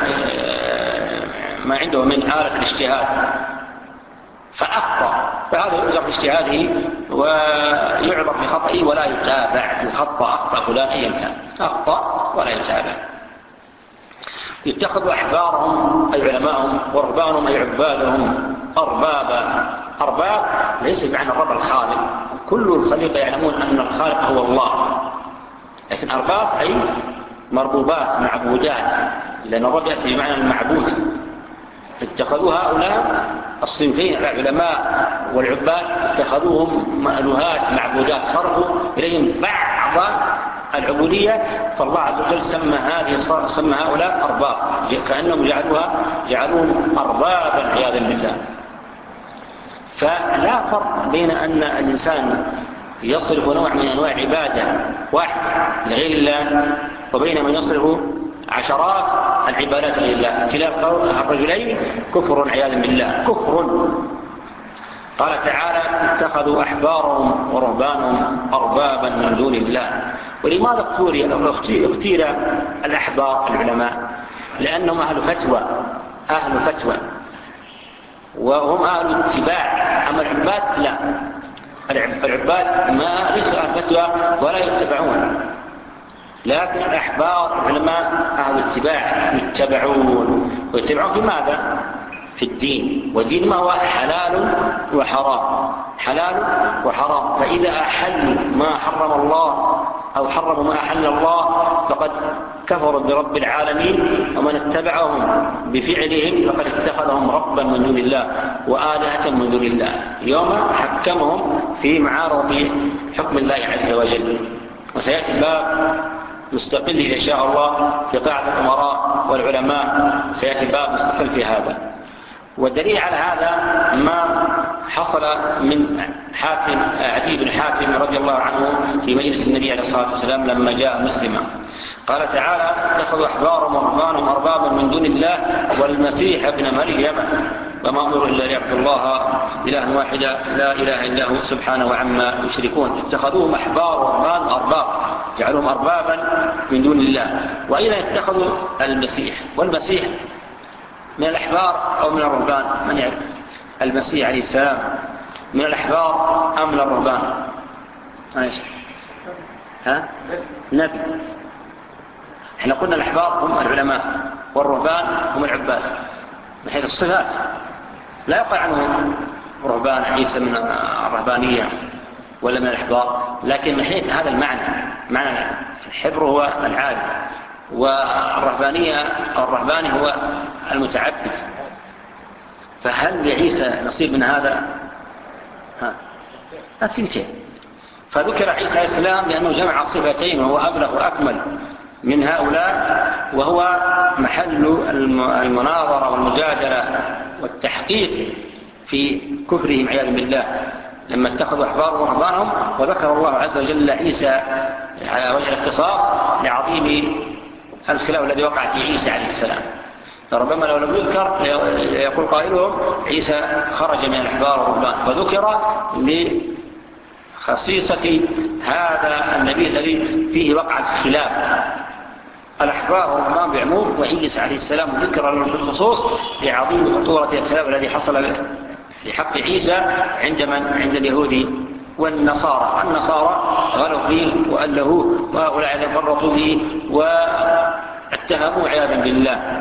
ما عنده من آلة الاجتهاد فأخطأ، فهذا يعذر باجتهاده ويعذر بخطئه ولا يتابع. يخطأ أخطأ فلان أيا كان أخطأ ولا يتابع. يتخذوا أحبارهم أي علماءهم ورهبانهم أي عبادهم أربابا. أرباب ليس بمعنى الرب الخالق، كل الخليقة يعلمون أن الخالق هو الله، لكن أرباب أي مربوبات معبودات، لأن الرب يأتي بمعنى المعبود. اتخذوا هؤلاء الصنفين العلماء والعباد اتخذوهم مألوهات معبودات، صرفوا إليهم بعض العبودية، فالله عز وجل سمى هذه سمى هؤلاء أرباب كأنهم جعلوها جعلوهم أربابا عياذا بالله. فلا فرق بين أن الإنسان يصرف نوع من أنواع عبادة واحد لغير الله وبين من يصرف عشرات العبادات لله. كلا الرجلين كفر عياذا بالله، كفر. قال تعالى اتخذوا أحبارهم ورهبانهم أربابا من دون الله. ولماذا اختير الأحبار العلماء؟ لأنهم أهل فتوى، أهل فتوى وهم أهل اتباع. أما العباد لا، العباد ما ليسوا أهل فتوى ولا يتبعون، لكن الأحبار العلماء أهل اتباع، يتبعون. ويتبعون في ماذا؟ في الدين. والدين ما هو؟ حلال وحرام، حلال وحرام. فإذا أحلوا ما حرم الله أو حرموا ما أحل الله فقد كفروا برب العالمين، ومن اتبعهم بفعلهم فقد اتخذهم ربا من دون الله وآلهة من دون الله. يوم حكمهم في معارض حكم الله عز وجل. وسيأتي باب مستقل إن شاء الله في قاعدة الأمراء والعلماء، سيأتي باب مستقل في هذا. والدليل على هذا ما حصل من حاتم عدي بن حاتم رضي الله عنه في مجلس النبي عليه الصلاة والسلام لما جاء مسلما. قال تعالى اتخذوا أحبارهم ورهبانهم أربابا من دون الله والمسيح ابن مريم وما أمروا إلا ليعبدوا الله إلها واحدا لا إله إلا هو سبحانه وعما يشركون. اتخذوهم أحبار ورهبان أرباب، جعلوهم أربابا من دون الله. وإذا اتخذوا المسيح، والمسيح من الأحبار أو من الرهبان؟ من يعرف؟ المسيح عليه السلام من الأحبار أم من الرهبان؟ ايش؟ ها؟ نبي. احنا قلنا الأحبار هم العلماء والرهبان هم العباد من حيث الصفات. لا يقع عنه رهبان عيسى من الرهبانية ولا من الأحبار، لكن من حيث هذا المعنى، معنى الحبر هو العالم، والرهبانية أو الرهباني هو المتعبد. فهل لعيسى نصيب من هذا؟ ها، الثنتين. فذكر عيسى عليه السلام لأنه جمع صفتين وهو أبلغ وأكمل من هؤلاء، وهو محل المناظرة والمجادلة والتحقيق في كفرهم عياذا بالله لما اتخذوا أحبارهم ورهبانهم. وذكر الله عز وجل عيسى على وجه الاختصاص لعظيم الخلاف الذي وقع في عيسى عليه السلام. فربما لو لم يذكر يقول قائلهم عيسى خرج من الأحبار والرهبان، وذكر لخصيصة هذا النبي الذي فيه وقع الخلاف. الأحبار والرهبان بعموم، وعيسى عليه السلام ذكر له بالخصوص لعظيم خطورة الخلاف الذي حصل في حق عيسى عند من؟ عند اليهود والنصارى. النصارى غلوا فيه وألهوه، وهؤلاء فرطوا به واتهموا عياذا بالله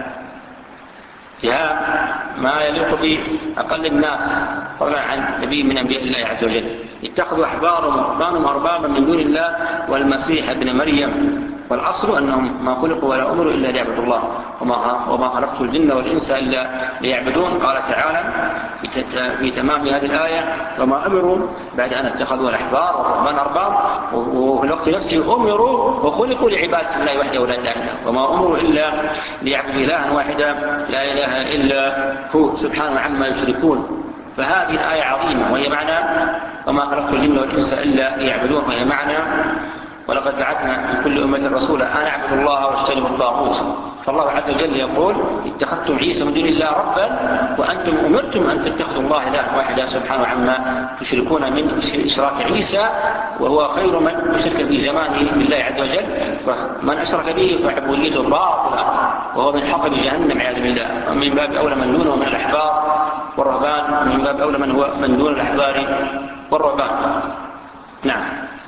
اتهام ما يليق بأقل الناس طبعا عن نبي من أنبياء الله عز وجل. اتخذوا أحبارهم ورهبانهم أربابا من دون الله والمسيح ابن مريم. والأصل أنهم ما خلقوا ولا أمروا إلا ليعبدوا الله وما خلقت الجن والإنس إلا ليعبدون. قال تعالى في تمام هذه الآية وما أمروا بعد أن اتخذوا الأحبار والرهبان أرباب، وفي الوقت نفسه أمروا وخلقوا لعبادة الله وحده ولا إله إلا هو، وما أمروا إلا ليعبدوا إلها واحدا لا إله إلا هو سبحانه عما يشركون. فهذه الآية عظيمة وهي معنى وما خلقت الجن والإنس إلا ليعبدون، وهي معنى ولقد بعثنا في كل أمة رسولا أن اعبدوا الله واجتنبوا الطاغوت. فالله عز وجل يقول اتخذتم عيسى من دون الله ربا وأنتم أمرتم أن تتخذوا الله إلها واحدا سبحانه عما تشركون من إشراك عيسى، وهو خير من أشرك في زمانه بالله عز وجل. فمن أشرك به فعبوديته باطلة وهو من حطب جهنم عياذا بالله. ومن باب أولى من دونه من الأحبار والرهبان، من باب أولى من هو من دون الأحبار والرهبان. نعم.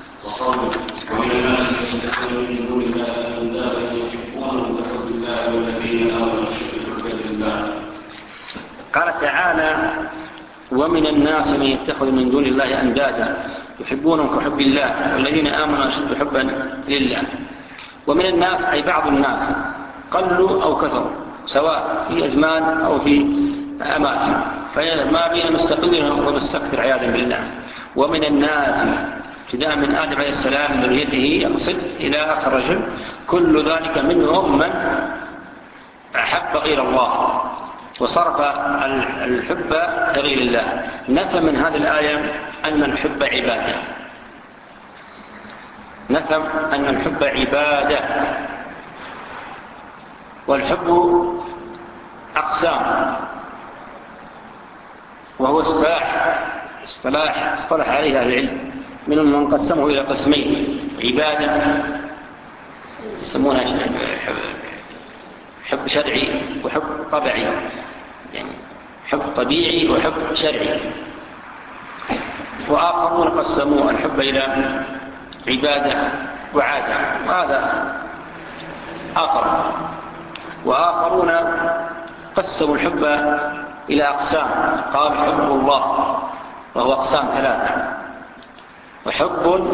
ومن الناس من يتخذون من دون الله أندادا يحبونهم كحب الله والذين آمنوا أشد حبا لله. قال تعالى ومن الناس من يتخذ من دون الله أندادا يحبونهم كحب الله والذين آمنوا أشد حبا لله. ومن الناس أي بعض الناس قلوا أو كثروا سواء في أزمان أو في أماكن، فما بين مستقل ومستكثر عياذا بالله. ومن الناس ابتداء من آدم عليه السلام ذريته يقصد إلى آخر رجل، كل ذلك منهم من أحب غير الله وصرف الحب لغير الله، نفى من هذه الآية أن الحب عبادة، نفى أن الحب عبادة. والحب أقسام، وهو اصطلاح اصطلاح اصطلح عليه أهل العلم، منهم من قسمه إلى قسمين: عبادة يسمونها حب شرعي وحب طبيعي، يعني حب طبيعي وحب شرعي. وآخرون قسموا الحب إلى عبادة وعادة، وهذا آخر. وآخرون قسموا الحب إلى أقسام، قال حب الله وهو أقسام ثلاثة، وحب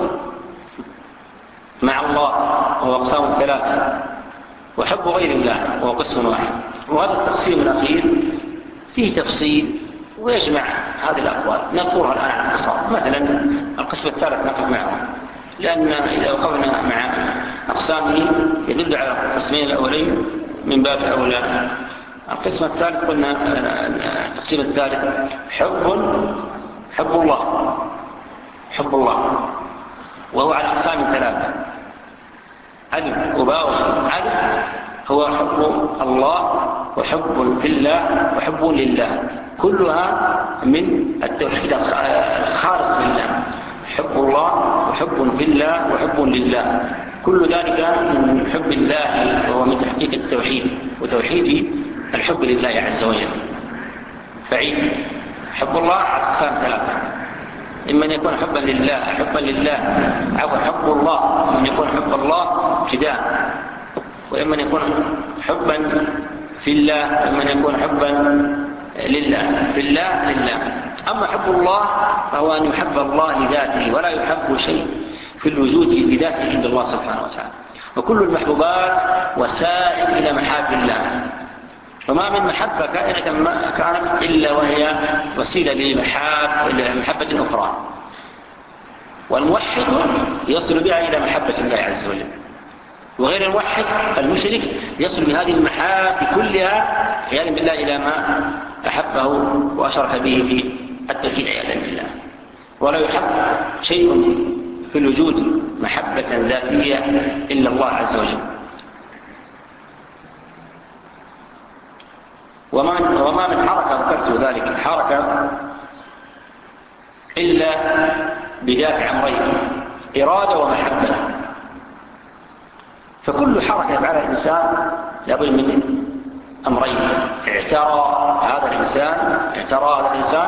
مع الله وهو أقسام ثلاثة، وحب غير الله وهو قسم واحد. وهذا التقسيم الأخير فيه تفصيل ويجمع هذه الأقوال، نذكرها الآن على اختصار. مثلا القسم الثالث نقف معه، لأن إذا وقفنا مع أقسامه يدل على القسمين الأولين من باب أولى. القسم الثالث قلنا التقسيم الثالث حب حب الله حب الله وهو على أقسام ثلاثة: ألف وباء ألف هو حب الله وحب في الله وحب لله، كلها من التوحيد الخالص لله. حب الله وحب في الله وحب لله، كل ذلك من حب الله وهو من تحقيق التوحيد وتوحيد الحب لله عز وجل. فعيد حب الله على أقسام ثلاثة: إما أن يكون حبا لله حبا لله أو حب الله أن يكون حب الله ابتداء، وإما أن يكون حبا في الله وإما أن يكون حبا لله في الله لله. أما حب الله فهو أن يحب الله لذاته، ولا يحب شيء في الوجود بذاته إلا الله سبحانه وتعالى. وكل المحبوبات وسائل إلى محاب الله، وما من محبة كائنة كانت إلا وهي وسيلة لمحاب إلى محبة أخرى. والموحد يصل بها إلى محبة الله عز وجل، وغير الموحد المشرك يصل بهذه المحاب كلها عياذا بالله إلى ما أحبه وأشرك به في التوحيد عياذا بالله. ولا يحب شيء في الوجود محبة ذاتية إلا الله عز وجل. وما من حركة ذكرت ذلك حركة إلا بدافع أمرين: إرادة ومحبة. فكل حركة يفعلها الإنسان لابد من أمرين: اعترى هذا الإنسان اعترى هذا الإنسان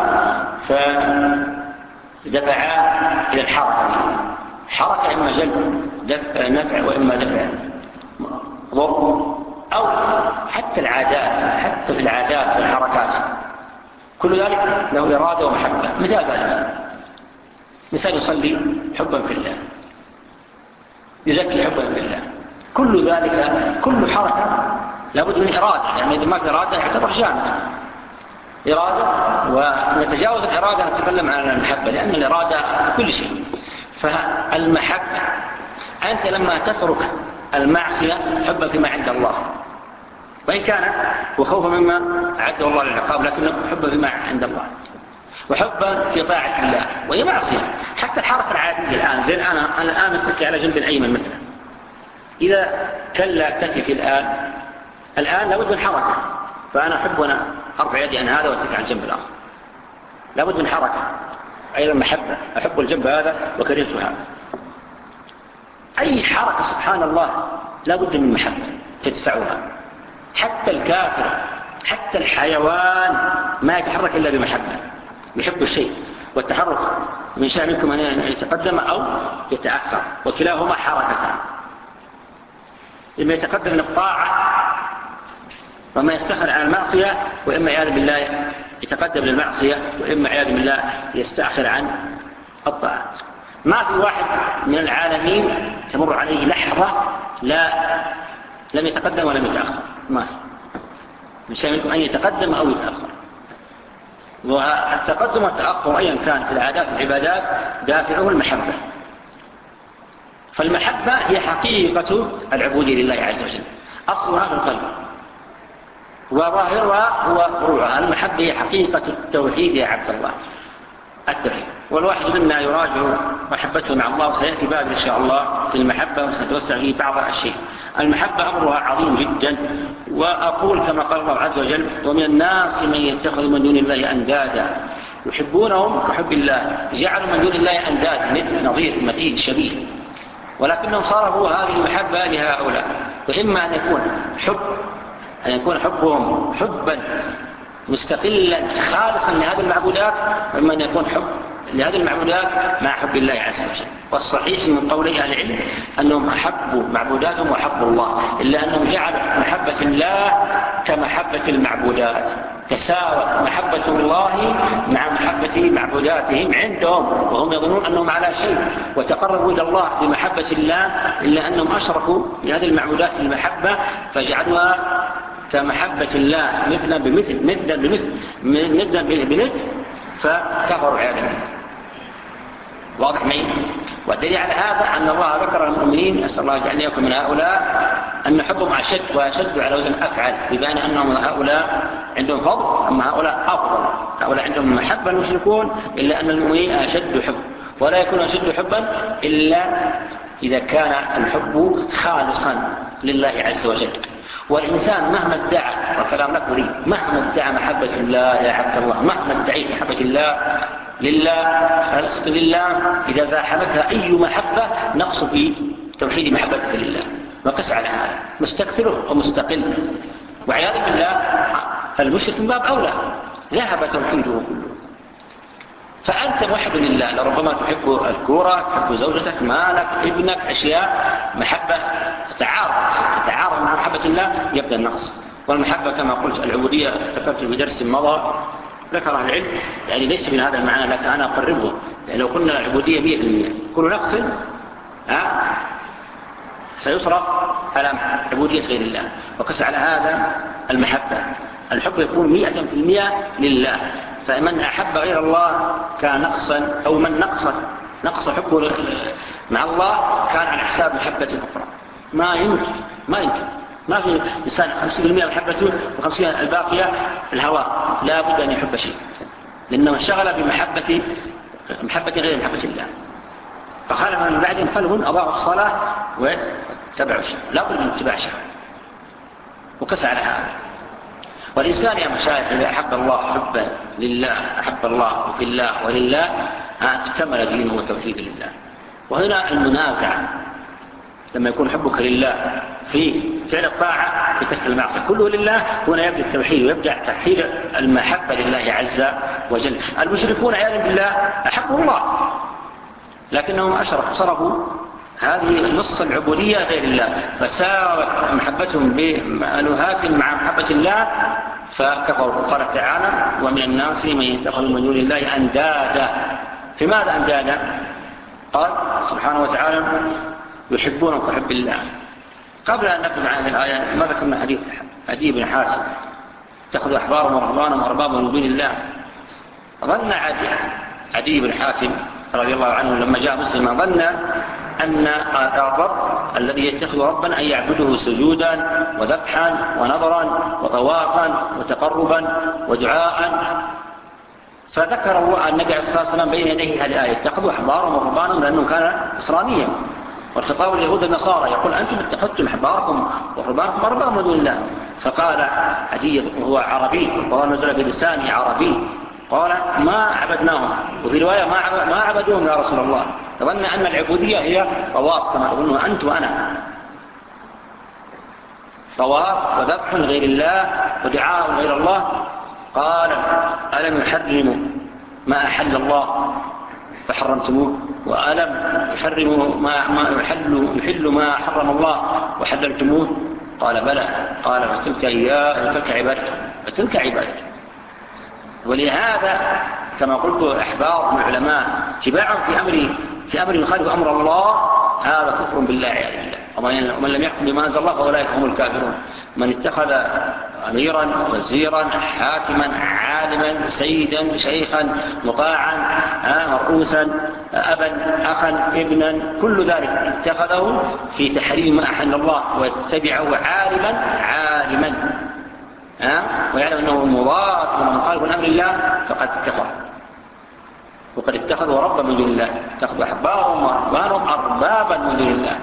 فدفع إلى الحركة، حركة إما جلب دفع نفع وإما دفع ضر، أو حتى العادات، حتى في العادات والحركات كل ذلك له إرادة ومحبة. مثال ذلك: إنسان يصلي حبا في الله، يزكي حبا في الله، كل ذلك كل حركة لابد من إرادة، يعني إذا ما في إرادة يعتبر جامد. إرادة، ونتجاوز الإرادة نتكلم عن المحبة، لأن الإرادة كل شيء. فالمحبة أنت لما تترك المعصية حبا فيما عند الله، وإن كان وخوفا مما أعده الله للعقاب، لكنه حبا فيما عند الله، وحبا في طاعة الله، وهي معصية. حتى الحركة العادية الآن، زي الآن أنا الآن أتكي على جنب الأيمن مثلا، إذا كلا تكفي الآن الآن لابد من حركة، فأنا أحب أنا أرفع يدي عن هذا وأتكي عن الجنب الآخر، لابد من حركة. أيضا محبة، أحب الجنب هذا وكرهت هذا. أي حركة سبحان الله لابد من محبة تدفعها. حتى الكافر، حتى الحيوان ما يتحرك إلا بمحبة، يحب الشيء. والتحرك من شاء منكم أن يتقدم أو يتأخر، وكلاهما حركتان: إما يتقدم للطاعة وما يستخر عن المعصية، وإما عياذ بالله يتقدم للمعصية، وإما عياذ بالله يستأخر عن الطاعة. ما في واحد من العالمين تمر عليه لحظة لا لم يتقدم ولم يتأخر، ما في. من شاء منكم أن يتقدم أو يتأخر. والتقدم والتأخر أيا كان في العادات والعبادات دافعه المحبة. فالمحبة هي حقيقة العبودية لله عز وجل، أصلها في القلب. وظاهرها هو فروعها. المحبة هي حقيقة التوحيد يا عبد الله، التوحيد. والواحد منا يراجع محبته مع الله، وسيأتي بعد إن شاء الله في المحبة وسنتوسع في بعض الشيء. المحبة أمرها عظيم جدا، وأقول كما قال الله عز وجل: ومن الناس من يتخذ من دون الله أندادا يحبونهم كحب الله، جعلوا من دون الله أندادا مثل نظير مثيل شبيه، ولكنهم صرفوا هذه المحبة لهؤلاء. وإما أن يكون حب أن يكون حبهم حبا مستقلا خالصا لهذه المعبودات، وإما أن يكون حب لهذه المعبودات مع حب الله عز وجل. والصحيح من قولي أهل العلم أنهم أحبوا معبوداتهم وحبوا الله، إلا أنهم جعلوا محبة الله كمحبة المعبودات، تساوت محبة الله مع محبة معبوداتهم عندهم، وهم يظنون أنهم على شيء وتقربوا إلى الله بمحبة الله، إلا أنهم أشركوا بهذه المعبودات المحبة فجعلوها كمحبة الله مثلا بمثل مثلا بمثل مثلا بمثل فكفروا عياذا. واضح معي؟ والدليل على هذا أن الله ذكر المؤمنين، أسأل الله أن يكون من هؤلاء، أن حبهم أشد وأشد على وزن أفعل، ببين أنهم هؤلاء عندهم فضل، أما هؤلاء أفضل. هؤلاء عندهم محبة المشركون، إلا أن المؤمنين أشد حب، ولا يكون أشد حبا إلا إذا كان الحب خالصا لله عز وجل. والإنسان مهما ادعى، وكلام لك لي، مهما ادعى محبة الله يا عبد الله، مهما ادعيت محبة الله لله فالصدق لله، إذا زاحمتها أي محبة نقص في توحيد محبتك لله، وقس على هذا مستكثره ومستقل. وعياذا بالله المشرك من باب أولى ذهب توحيده كله. فأنت محب لله، لربما تحب الكورة، تحب زوجتك، مالك، ابنك، أشياء محبة تتعارض تتعارض مع محبة الله، يبدأ النقص. والمحبة كما قلت العبودية ذكرت في درس مضى ذكر العلم، يعني ليس من هذا المعنى، لكن أنا أقربه. يعني لو قلنا العبودية مئة بالمئة كل نقص ها سيصرف على عبودية غير الله، وقس على هذا المحبة. الحب يكون مئة في المئة لله، فمن أحب غير الله كان نقصا، أو من نقص نقص حبه مع الله كان على حساب محبة أخرى. ما يمكن ما يمكن ما في إنسان خمسين بالمئة محبته وخمسين الباقية الهواء، لا بد أن يحب شيء، لأنه انشغل بمحبة محبة غير محبة الله. فخالف من بعدهم خلف أضاعوا الصلاة واتبعوا الشيء، لا بد من اتباع شيء وقس على هذا. والإنسان يا مشايخ إذا أحب الله حبا لله، أحب الله في الله ولله، اكتمل دينه وتوحيد لله. وهنا المنازعة لما يكون حبك لله في فعل الطاعة بترك المعصية كله لله، هنا يبدأ التوحيد ويبدأ تحقيق المحبة لله عز وجل. المشركون عياذا بالله أحبوا الله لكنهم أشركوا، صرفوا هذه نص العبودية غير الله، فساوت محبتهم بألوهات مع محبة الله فكفروا. قال تعالى: ومن الناس من يتخذ من دون الله أندادا. في ماذا أندادا؟ قال سبحانه وتعالى: يحبونهم كحب الله. قبل أن نقف عن هذه الآية ما ذكرنا حديث عدي بن حاتم: اتخذ أحبارهم ورهبانهم وأربابهم من دون الله. ظن عدي, عدي بن حاتم رضي الله عنه لما جاء مسلما ظن أن الرب الذي يتخذ ربا أن يعبده سجودا وذبحا ونظرا وطوافا وتقربا ودعاء. فذكر الله النبي عليه الصلاة والسلام بين يديه هذه الآية: اتخذوا أحبارهم ورهبانهم، لأنه كان إسرائيليا، والخطاب اليهود النصارى يقول: أنتم اتخذتم أحباركم ورهبانكم وأربابكم من دون الله. فقال عدي وهو عربي، والقرآن نزل بلسانه عربي، قال: ما عبدناهم. وفي رواية ما ما عبدوهم يا رسول الله. ظن أن العبودية هي طواف كما تظنون أنت وأنا، طواف وذبح غير الله ودعاء غير الله. قال: ألم يحرموا ما أحل الله فحرمتموه، وألم يحرموا ما, ما يحل, يحل ما حرم الله وحللتموه؟ قال: بلى. قال: فتلك إياه فتلك عبادته فتلك عبادته. ولهذا كما قلت أحبار من العلماء اتباعهم في أمر في أمر يخالف أمر الله هذا كفر بالله عياذا بالله. ومن لم يحكم بما أنزل الله فأولئك هم الكافرون. من اتخذ أميرا وزيرا حاكما عالما سيدا شيخا مطاعا مرؤوسا أبا أخا ابنا، كل ذلك اتخذه في تحريم ما أحل الله واتبعه عالما عالما ويعلم أنه مضاد ومخالف من أمر الله فقد كفر وقد اتخذوا ربا من دون الله، اتخذوا أحبارهم ورهبانهم أربابا من دون الله.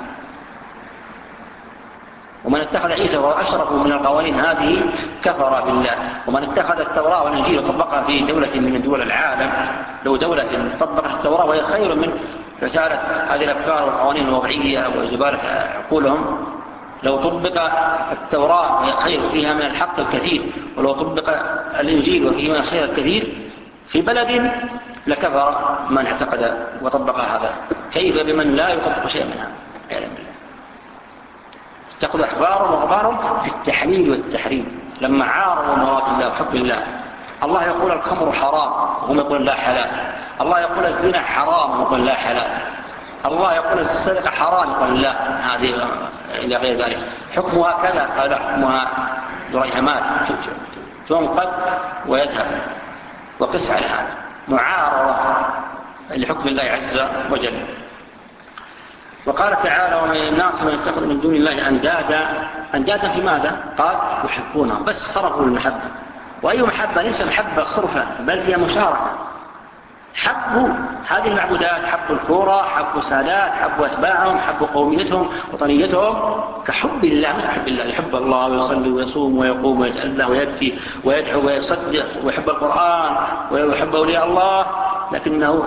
ومن اتخذ عيسى وهو أشرف من القوانين هذه كفر بالله. ومن اتخذ التوراة والإنجيل وطبقها في دولة من دول العالم، لو دولة طبقت التوراة وهي خير من رسالة هذه الأفكار والقوانين الوضعية وزبالة عقولهم، لو طبق التوراة وهي خير فيها من الحق الكثير، ولو طبق الإنجيل وفيه من الخير الكثير في بلد لكفر من اعتقد وطبق هذا، كيف بمن لا يطبق شيئا منها؟ أعلم بالله. اتخذوا أحبارهم ورهبانهم في التحليل والتحريم لما عارضوا مراد الله وحب الله. الله يقول الخمر حرام وهم يقول لا حلال، الله يقول الزنا حرام وهم يقول لا حلال، الله يقول السرقة حرام يقول لا، هذه إلى غير ذلك. حكمها كذا قال حكمها دريهمات تنقذ ويذهب. وقس على هذا معارضة لحكم الله عز وجل. وقال تعالى ومن الناس من يتخذ من دون الله أندادا. أندادا في ماذا؟ قال يحبونهم، بس صرفوا المحبة. وأي محبة ليس محبة صرفة بل فيها مشاركة. حبوا هذه المعبودات، حبوا الكورة، حبوا السادات، حبوا أتباعهم، حبوا قوميتهم وطنيتهم كحب الله. مش حب الله، يحب الله ويصلي ويصوم ويقوم ويتأله ويبكي ويدعو ويصدق ويحب القرآن ويحب أولياء الله، لكنه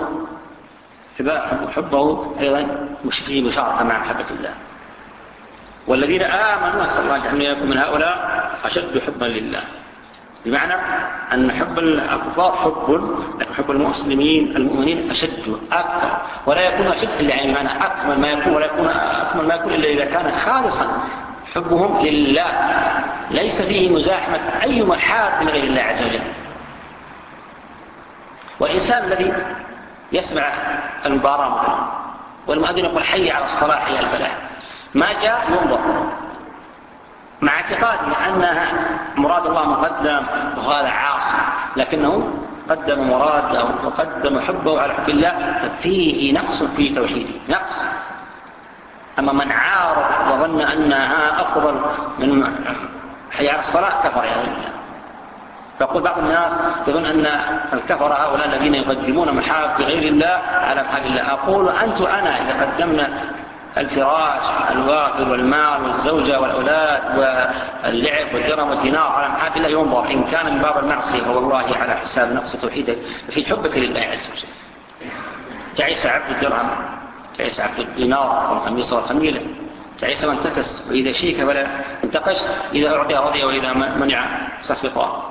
حبه أيضا مش فيه مشاركة مع محبة الله. والذين آمنوا نسأل الله أن يكون من هؤلاء أشد حبا لله، بمعنى أن حب الكفار حب، لكن حب المسلمين المؤمنين أشد أكثر، ولا يكون أشد إلا يعني معنى أكمل ما يكون، ولا يكون أكمل ما يكون إلا إذا كان خالصا حبهم لله، ليس فيه مزاحمة أي محاب من غير الله عز وجل. والإنسان الذي يسمع المباراة مثلا والمؤذن يقول حي على الصلاة حي على الفلاح، ما جاء ينظر مع اعتقاد أن مراد الله مقدم وهذا عاصي، لكنه قدم مراده وقدم حبه على حب الله، ففيه نقص في توحيده، نقص. أما من عارض وظن أنها أفضل من حي على الصلاة كفر يا الله. فيقول بعض الناس يظن أن الكفر هؤلاء الذين يقدمون محاب غير الله على محاب الله. أقول أنت وأنا إذا قدمنا الفراش الوافر والمال والزوجة والأولاد واللعب والدرهم والدينار على محاب الله ينظر، إن كان من باب المعصية فوالله على حساب نقص توحيدك في حبك لله عز وجل. تعيس عبد الدرهم، تعيس عبد الدينار والخميس والخميلة، تعيس من تكس، وإذا شيك فلا انتقش، إذا أعطي رضي وإذا منع سخطا.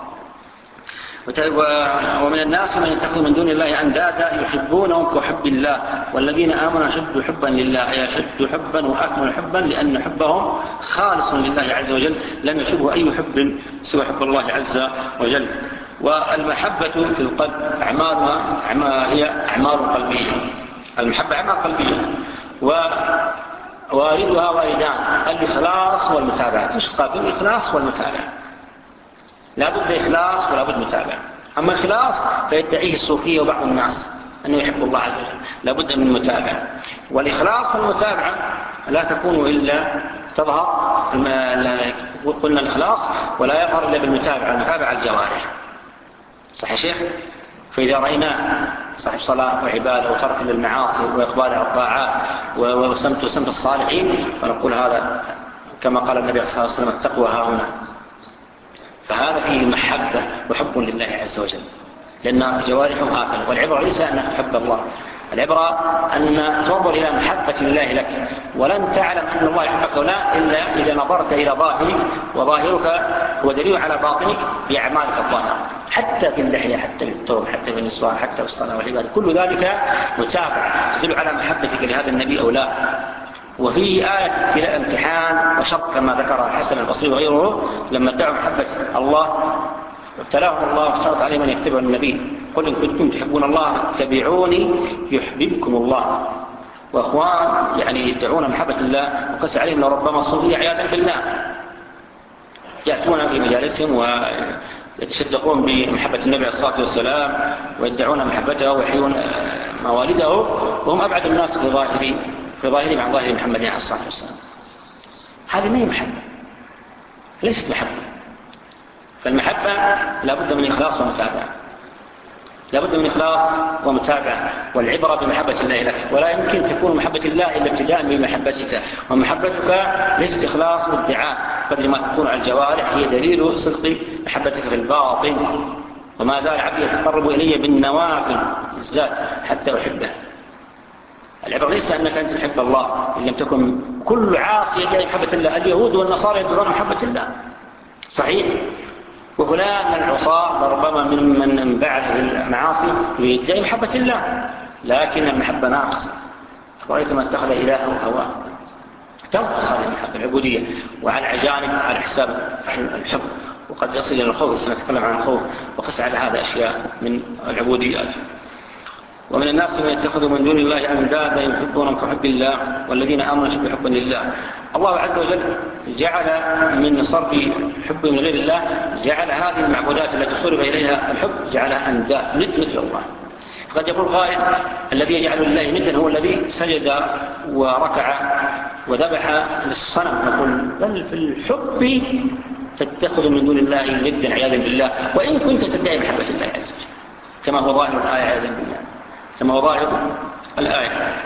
ومن الناس من يتخذ من دون الله أندادا يحبونهم كحب الله والذين آمنوا أشد حبا لله، أي أشد حبا وأكمل حبا، لأن حبهم خالص لله عز وجل، لم يشبه أي حب سوى حب الله عز وجل. والمحبة في القلب أعمالها هي أعمال قلبية، المحبة أعمال قلبية، وواردها واردان، الإخلاص والمتابعة. تشتقى بالإخلاص والمتابعة، لا بد إخلاص ولا بد متابعة. أما الإخلاص فيدعيه الصوفية وبعض الناس أنه يحب الله عز وجل، لا بد من متابعة. والإخلاص والمتابعة لا تكون إلا تظهر، قلنا الإخلاص ولا يظهر إلا بالمتابعة، المتابعة الجوارح. صح يا شيخ؟ فإذا رأينا صاحب صلاة وعبادة وترك للمعاصي وإقبال على الطاعات وسمت وسمت الصالحين، فنقول هذا كما قال النبي صلى الله عليه وسلم التقوى ها هنا. فهذا فيه محبة وحب لله عز وجل، لأن جوارحهم هكذا. والعبرة ليس أنك تحب الله، العبرة أن تنظر إلى محبة الله لك، ولن تعلم أن الله يحبك ولا إلا إذا نظرت إلى ظاهرك، وظاهرك هو دليل على باطنك بأعمالك الظاهرة، حتى في اللحية، حتى في الثوب، حتى في النسوان، حتى في الصلاة والعبادة، كل ذلك متابعة تدل على محبتك لهذا النبي أو لا. وفيه آية امتحان وشرط كما ذكر الحسن البصري وغيره لما ادعوا محبة الله ابتلاهم الله واشترط عليهم أن يتبعوا النبي، قل إن كنتم تحبون الله اتبعوني يحببكم الله. وأخوان يعني يدعون محبة الله وقس عليهم لربما صوفية عياذا بالله، يأتون في مجالسهم ويتصدقون بمحبة النبي عليه الصلاة والسلام ويدعون محبته ويحيون موالده، وهم أبعد الناس في ظاهرين في ظاهرهم عن ظاهر محمد عليه الصلاة والسلام. هذه ما هي محبة، ليست محبة. فالمحبة لابد من إخلاص ومتابعة، لابد من إخلاص ومتابعة، والعبرة بمحبة الله لك، ولا يمكن تكون محبة الله إلا ابتداء بمحبتك، ومحبتك ليست إخلاص وادعاء، قبل ما تكون على الجوارح هي دليل صدق محبتك في الباطن. وما زال عبدي يتقرب إلي بالنوافل ازداد حتى أحبه. العبرة ليس أنك أنت تحب الله، إن لم تكن كل عاصي يدعي محبة الله. اليهود والنصارى يدعون محبة الله صحيح، وفلان من العصاة ربما من من انبعث بالمعاصي يدعي محبة الله، لكن المحبة ناقصة. رأيت ما اتخذ إلهه هواه، تنقص هذه المحبة العبودية، وعلى الجانب على حساب الحب، وقد يصل إلى الخوف. سنتكلم عن الخوف وقس على هذا أشياء من العبوديات. ومن الناس من يتخذ من دون الله أندادا يحبونهم كحب الله والذين آمنوا أشد حبا لله. الله عز وجل جعل من صرف حب من غير الله، جعل هذه المعبودات التي صرف إليها الحب جعلها أنداد ند مثل الله. قد يقول قائل الذي يجعل لله ندا هو الذي سجد وركع وذبح للصنم. نقول بل في الحب تتخذ من دون الله ندا عياذا بالله، وإن كنت تدعي محبة الله عز وجل كما هو ظاهر الآية عياذا بالله، كما هو ظاهر الآية.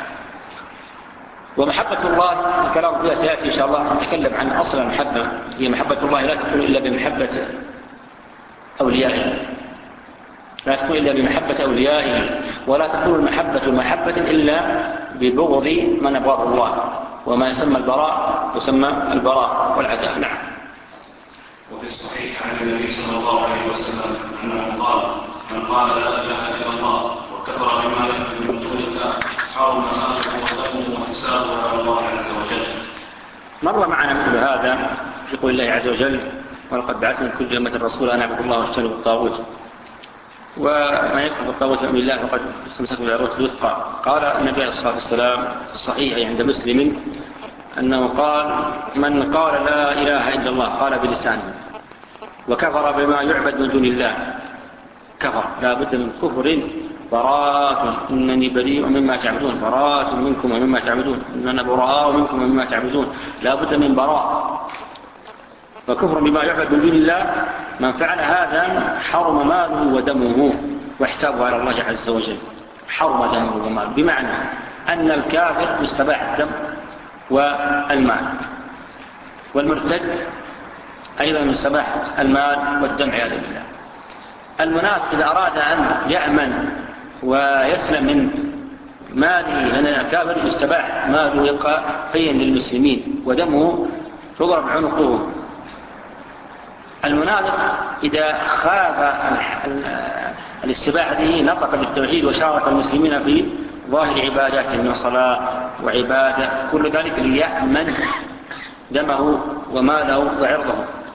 ومحبة الله الكلام فيها سيأتي إن شاء الله. نتكلم عن أصل المحبة، هي محبة الله لا تكون إلا بمحبة أوليائه، لا تكون إلا بمحبة أوليائه، ولا تكون المحبة محبة إلا ببغض من أبغض الله، وما يسمى البراء يسمى البراء والعداء. نعم. وفي الصحيح عن النبي صلى الله عليه وسلم أنه قال من قال لا إله إلا الله وكفر بما يعبد من دون الله حرم ماله ودمه وحسابه على الله عز وجل. مر معنا مثل هذا في قول الله عز وجل ولقد بعثنا لكل أمة رسولا أن اعبدوا الله واجتنبوا الطاغوت، وما يكفر بالطاغوت من الله فقد استمسك بالعروة الوثقى. قال النبي عليه الصلاة والسلام في الصحيح عند مسلم أنه قال من قال لا إله إلا الله قال بلسانه وكفر بما يعبد من دون الله كفر. لا بد من كفر براءة إنني بريء مما تعبدون، براءة منكم ومما تعبدون، إننا براء منكم ومما تعبدون. لا بد من براء. وكفر بما يعبد من دون الله من فعل هذا حرم ماله ودمه وحسابه على الله عز وجل. حرم دمه وماله بمعنى أن الكافر يستباح الدم والمال، والمرتد أيضا يستباح المال والدم عياذا بالله. المنافق إذا أراد أن يأمن ويسلم من ماله لأن الكافر يستباح ماله يبقى قيا للمسلمين ودمه تضرب عنقه. المنافق إذا خاف الاستباحة به نطق بالتوحيد وشارك المسلمين في ظاهر عبادات من صلاة وعبادة، كل ذلك ليأمن دمه وماله وعرضه.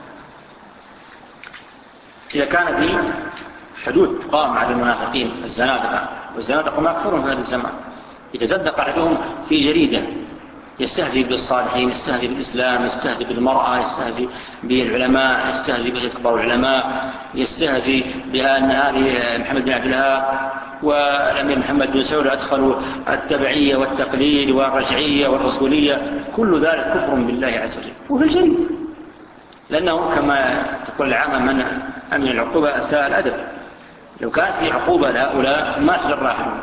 إذا كان في حدود قام على المنافقين الزنادقة، والزنادقة مكثورون في هذا الزمان، يتزندق أحدهم في جريدة يستهزئ بالصالحين، يستهزئ بالإسلام، يستهزئ بالمرأة، يستهزئ بالعلماء، يستهزئ بكبار العلماء، يستهزئ بأن هذه محمد بن عبد الوهاب والأمير محمد بن سعود أدخلوا التبعية والتقليد والرجعية والرسولية. كل ذلك كفر بالله عز وجل وفي الجريدة، لأنه كما تقول العامة من أمن العقوبة أساء الأدب. لو كان في عقوبة لهؤلاء ما تجرى أحدهم.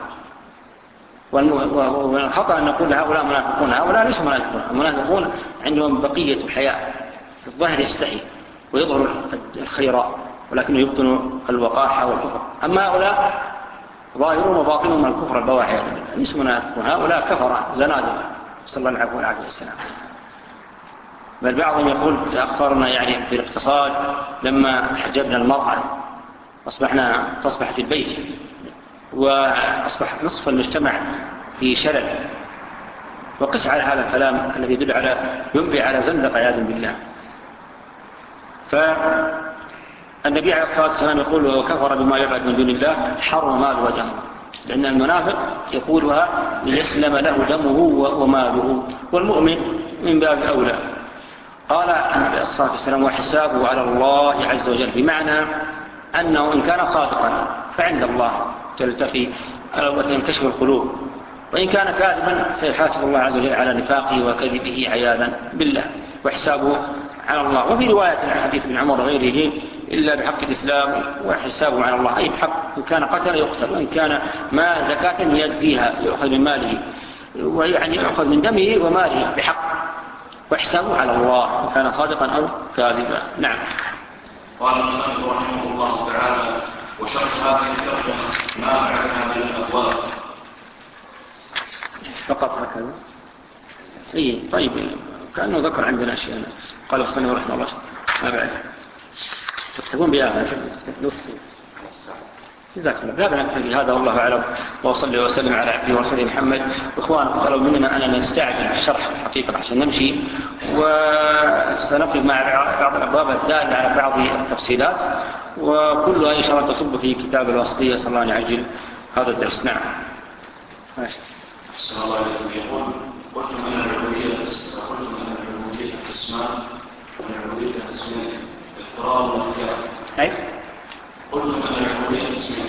والخطأ أن نقول هؤلاء منافقون، هؤلاء ليسوا منافقون. المنافقون عندهم بقية الحياة، في الظاهر يستحي ويظهر الخيرات ولكنه يبطن الوقاحة والكفر. أما هؤلاء ظاهرون وباطنهم الكفر البواحي، ليسوا منافقون، هؤلاء كفر زنادق صلى الله عليه وعلى والسلام. بل بعضهم يقول تأخرنا يعني في الاقتصاد لما حجبنا المرأة أصبحنا تصبح في البيت، وأصبح نصف المجتمع في شلل. وقس على هذا الكلام الذي يدل على ينبي على زندقة عياذا بالله. فالنبي عليه الصلاة والسلام يقول وكفر بما يعبد من دون الله حرم مال ودمه، لأن المنافق يقولها ليسلم له دمه وماله، والمؤمن من باب أولى. قال النبي عليه الصلاة والسلام وحسابه على الله عز وجل، بمعنى أنه إن كان صادقا فعند الله تلتقي وتنكشف القلوب، وإن كان كاذبا سيحاسب الله عز وجل على نفاقه وكذبه عياذا بالله، وحسابه على الله. وفي رواية الحديث بن عمر وغيره إلا بحق الإسلام وحسابه على الله، أي بحق، إن كان قتل يقتل، وإن كان ما زكاة يديها يأخذ من ماله، ويعني يأخذ من دمه وماله بحق، وحسابه على الله إن كان صادقا أو كاذبا. نعم. قال المصنف رحمه الله تعالى: وشرط هذه الترجمة ما بعدها من الأبواب. فقط هكذا. إيه طيب، كأنه ذكر عندنا أشياء. قال المصنف رحمه الله ما بعد تكتبون بها جزاك الله. لا بنكتفي هذا والله أعلم، وصلي وسلم على عبده ورسوله محمد. إخوانكم طلبوا مننا أننا نستعجل في الشرح الحقيقة عشان نمشي، وسنقف مع بعض الأبواب الدالة على بعض التفصيلات، وكلها إن شاء الله تصب في كتاب الوسطية. صلى الله عليه وسلم هذا الدرس. نعم. ماشي. صلى الله عليه وسلم يقول: قلت من العبودية قلت من العبودية قسمان، من العبودية قسمان اضطرار واختيار. أي قلت من العبودية قسمان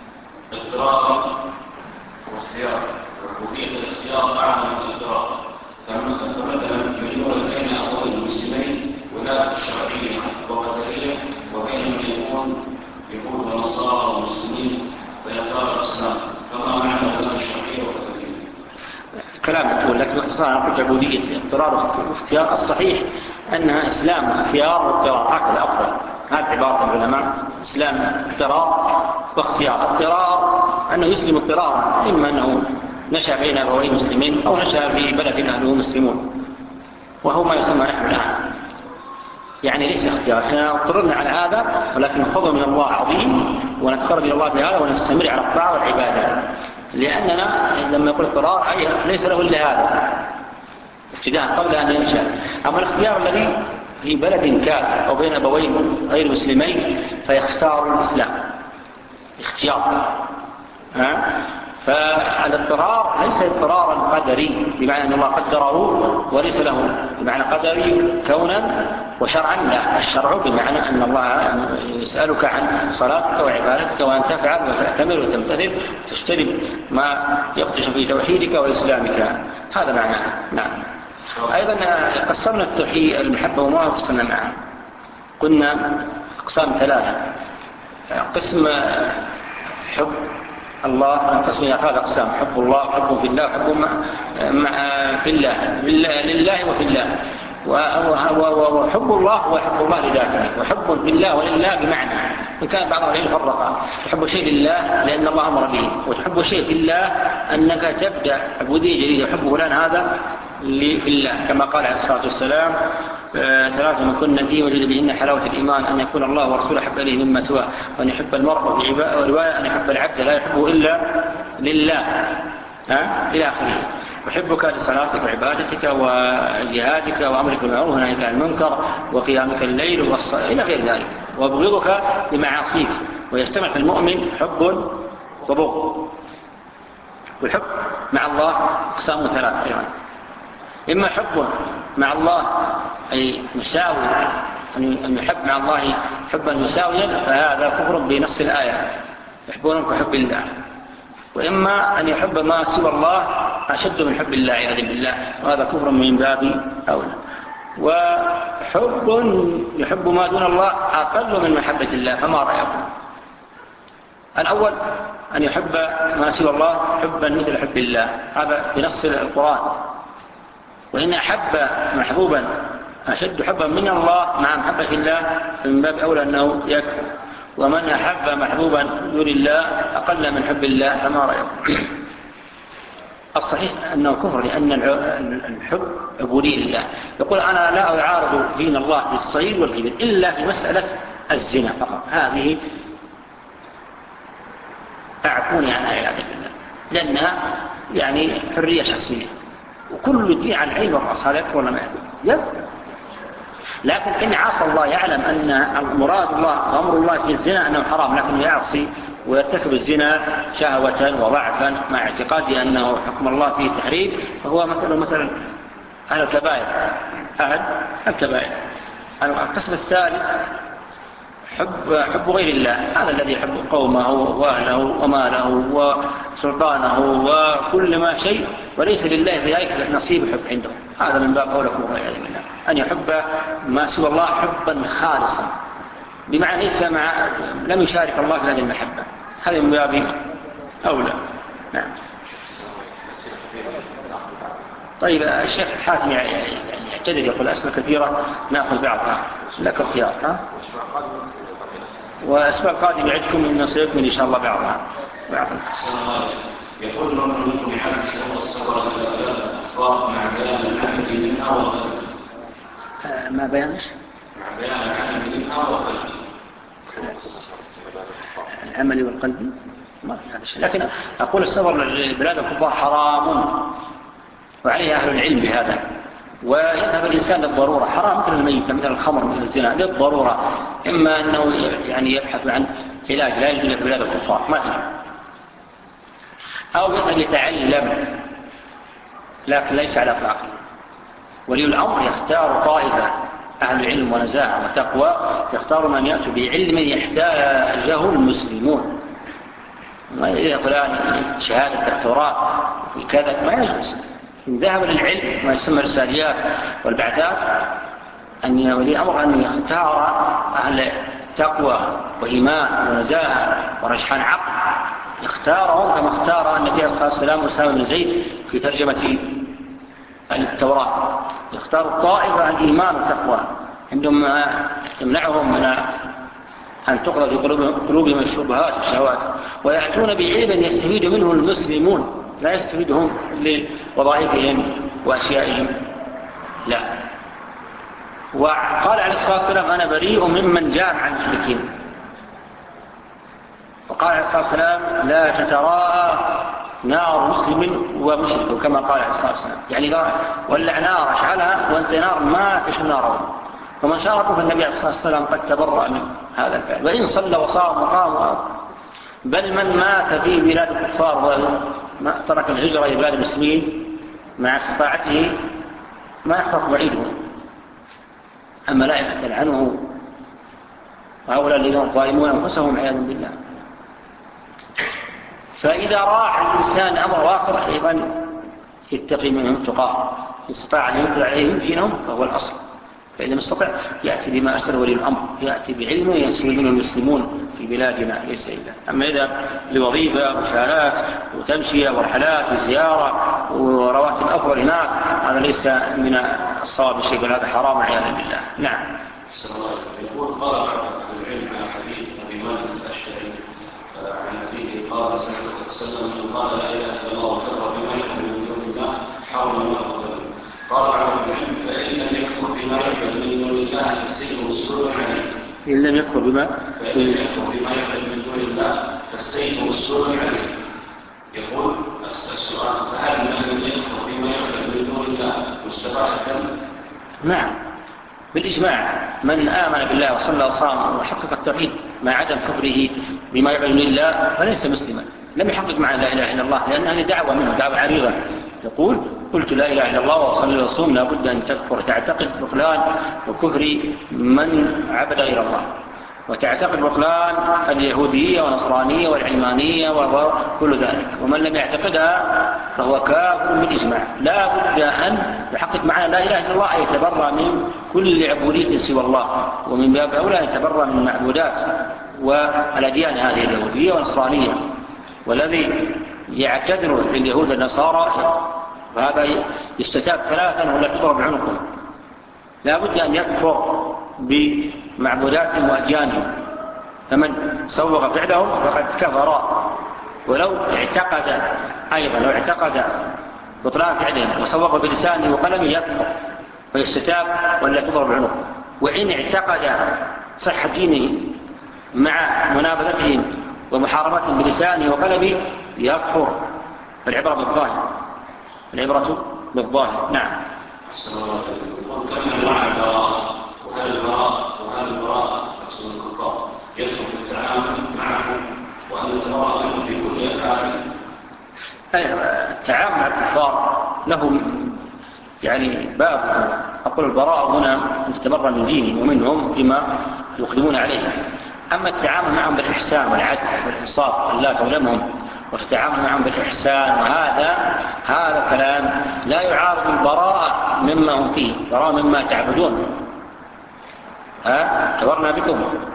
اضطرار واختيار. العبودية الاختيار أعظم من الاضطرار، فمثلا يميلون بين أقوال المسلمين ولاة الشرعية والقدرية، وبين من يكون يكون ونصارى ومسلمين ويختار الإسلام، فما معنى ولاة الشرعية والقدرية؟ كلام يقول لك باختصار نقول عبودية اضطرار واختيار. الصحيح أنها إسلام اختيار واضطرار، هكذا أفضل. هذه عبارة العلماء: إسلام اضطرار واختيار. اضطرار أنه يسلم اضطرارا، إما أنه نشأ بين أبوين مسلمين أو نشأ في بلد أهله مسلمون، وهو ما يسمى نحن الآن، يعني ليس اختيار. احنا اضطررنا على هذا، ولكن فضل من الله عظيم، ونتقرب إلى الله بهذا ونستمر على الطاعة والعبادة، لأننا لما يقول اضطرار أي ليس له إلا هذا ابتداء قبل أن ينشأ. أما الاختيار الذي في بلد كافر أو بين أبوين غير مسلمين فيختار الإسلام اختيار. ها؟ فالاضطرار ليس اضطرارا قدري بمعنى أن الله قدره وليس له بمعنى قدري كونا وشرعا، لا، الشرع بمعنى أن الله يسألك عن صلاتك وعبادتك وأن تفعل وتأتمر وتمتثل وتجتنب ما يقدش في توحيدك وإسلامك، هذا معناه. نعم. أيضا قسمنا التوحيد المحبة وما قسمنا معها، قلنا أقسام ثلاثة: قسم حب الله، قسم هذا أقسام: حب الله، حب في الله، حب مع في الله، لله وفي الله. وحب الله هو حب الله لذاته، وحب بالله ولله بمعنى إن كان بعض العلم فرقا: تحب شيء لله لأن الله أمر به، وتحب شيء في الله أنك تبدأ عبودية جديدة، يحب فلان هذا لله، كما قال عليه الصلاة والسلام: ثلاث من كنا فيه وجد بهن حلاوة الإيمان، أن يكون الله ورسوله أحب إليه مما سواه، وأن يحب المرء، ورواية أن يحب العبد لا يحبه إلا لله، ها؟ إلى آخره. أحبك لصلاتك وعبادتك وجهادك وأمرك بالمعروف ونهيك عن المنكر وقيامك الليل والصلاة إلى غير ذلك، وأبغضك لمعاصيك. ويجتمع في المؤمن حب وبغض. والحب مع الله أقسام ثلاث أيضا: إما حب مع الله أي مساوي، أن يحب مع الله حبا مساويا، فهذا كفر بنص الآية: يحبونك كحب الله. وإما أن يحب ما سوى الله أشد من حب الله عياذا بالله، وهذا كفر من باب أولى. وحب يحب ما دون الله أقل من محبة الله، فما رأيكم؟ الأول أن يحب ما سوى الله حبا مثل حب الله، هذا بنص القرآن: وإن أحب محبوبا أشد حبا من الله مع محبة الله، من باب أولى أنه يكفر. ومن أحب محبوبا دون الله أقل من حب الله، فما رأيكم؟ الصحيح أنه كفر، لأن الحب عبودية لله. يقول: أنا لا أعارض دين الله في الصغير والكبير إلا في مسألة الزنا فقط، هذه أعفوني عنها عياذا بالله، لأنها يعني حرية شخصية، وكل دين عن العين والرأس، هذا يكفر ولا ما يكفر؟ لكن إن عصى الله يعلم أن مراد الله وأمر الله في الزنا أنه حرام، لكن يعصي ويرتكب الزنا شهوة وضعفا مع اعتقاده أنه حكم الله فيه تحريم، فهو مثلا مثلا أهل الكبائر، أهل الكبائر. القسم الثالث حب حب غير الله، هذا الذي يحب قومه وأهله وماله وسلطانه وكل ما شيء، وليس لله في ذلك نصيب حب عنده، هذا من باب أولى كفر والعياذ بالله. أن يحب ما سوى الله حبا خالصا بمعنى ليس مع لم يشارك الله في هذه المحبة، هذا من باب أولى. نعم. طيب الشيخ حاتم يعتذر يقول أسئلة كثيرة نأخذ بعضها لك الخيار. ها؟ وأسباب القادم يعدكم أن سيكمل إن شاء الله بعضها. يقول من منكم يحدث الصلاة الأخبار مع بيان العمل منها وغيره. ما بيانش؟ مع بيان العمل منها وغيره. العمل والقلب ما في هذا الشيء، لكن أقول السفر لبلاد الكفار حرام وعليه أهل العلم بهذا، ويذهب الإنسان للضرورة، حرام مثل الميت مثل الخمر مثل الزنا للضرورة، إما أنه يعني يبحث عن علاج لا يجوز في بلاد الكفار مثلا، أو يذهب يتعلم لكن ليس على إطلاقه. ولي الأمر يختار طائفة أهل علم ونزاهة وتقوى، يختار من يأتي بعلم يحتاجه المسلمون. ما فلان شهادة دكتوراه في كذا ما يجوز. إن ذهب للعلم ما يسمى رساليات والبعثات، أن ولي أمر أن يختار أهل تقوى وإيمان ونزاهة ورجحان عقل، يختارهم كما اختار النبي صلى الله عليه وسلم أسامة بن زيد في ترجمة التوراة، يختار الطائفة الإيمان والتقوى عندما يمنعهم من أن تقرأ في قلوبهم الشبهات والشهوات، ويأتون بعلم يستفيد منه المسلمون لا يستفيدهم لوظائفهم وأشيائهم. لا. وقال عليه الصلاة والسلام أنا بريء ممن جامع المشركين. وقال عليه الصلاة والسلام لا تتراءى نار مسلم ومشرك كما قال عليه الصلاة والسلام، يعني لا ولع نار أشعلها وأنت نار ما تشعل ناره. ومن شاركه فالنبي عليه الصلاة والسلام قد تبرأ من هذا الفعل، وإن صلى وصام وقام، بل من مات في بلاد الكفار وترك الهجرة إلى بلاد المسلمين مع استطاعته ما يخاف بعيده، أما لا يقتل عنه، وهؤلاء الذين ظالمون أنفسهم عياذا بالله. فإذا راح الإنسان أمر واقع أيضا يتقي منهم التقى، استطاع أن ينكر عليهم دينهم فهو الأصل، فإذا لم يستطع يأتي بما أسر ولي الأمر، يأتي بعلمه ينسل منه المسلمون في بلادنا ليس إلا. أما إذا لوظيفة وشهادات وتمشية ورحلات وزيارة ورواتب أفضل هناك هذا ليس من الصواب شيء، بل هذا حرام عياذا بالله. نعم. يقول قال العلم على حديث أبي مالك الأشعري عن أبيه قال سمعت وسلم من قال لا إله إلا الله وكفر بما يحمل من دون الله حرم ما قتل. قال على العلم فإن لم يكفر بما يحمل من دون الله فالسيف والسلم عليه. إن لم يكفر بما فإن لم يكفر بما يحمل من دون الله فالسيف والسلم عليه. يقول السؤال فهل من لم يكفر بما يحمل من دون الله مستباح الدم؟ نعم بالإجماع، من آمن بالله وصلى وصام وحقق التوحيد مع عدم كفره بما يعلم الله فليس مسلما، لم يحقق معنى لا إله إلا الله، لأن هذه دعوة منه دعوة عريضة. يقول قلت لا إله إلا الله وصلي وصوم، لابد أن تكفر تعتقد بطلان وكفر من عبد غير الله، وتعتقد بطلان اليهودية والنصرانية والعلمانية وكل ذلك، ومن لم يعتقدها فهو كافر بالإجماع. لا بد أن يحقق معنى لا إله إلا الله، أي يتبرأ من كل عبودية سوى الله، ومن باب أولى يتبرأ من المعبودات والأديان هذه اليهودية والنصرانية. والذي يعتذر لليهود والنصارى فهذا يستتاب ثلاثا ولا تضرب عنقه. لا بد أن يكفر بمعبوداتهم وأديانهم، فمن سوغ فعلهم فقد كفر، ولو اعتقد أيضا لو اعتقد بطلان فعلهم وسوغ بلسانه وقلمه يكفر ويستتاب ولا تضرب عنقه. وإن اعتقد صحة دينه مع منابذتهم ومحاربتهم بلسانه وقلمه يكفر. فالعبرة بالظاهر، العبرة بالظاهر. نعم. وكان مع البراء وهل البراء وهل البراء تقصد الكفار يدخل في التعامل معهم وأن البراء منهم في كل أفعاله؟ التعامل مع الكفار لهم يعني باب. أقول البراء هنا أن تتبرأ من دينهم ومنهم بما يقدمون عليه. أما التعامل معهم بالإحسان والعدل والإنصاف لا تظلمهم وتتعامل معهم بالإحسان، وهذا هذا كلام لا يعارض البراءة مما هم فيه، براءة مما تعبدون. ها كبرنا بكم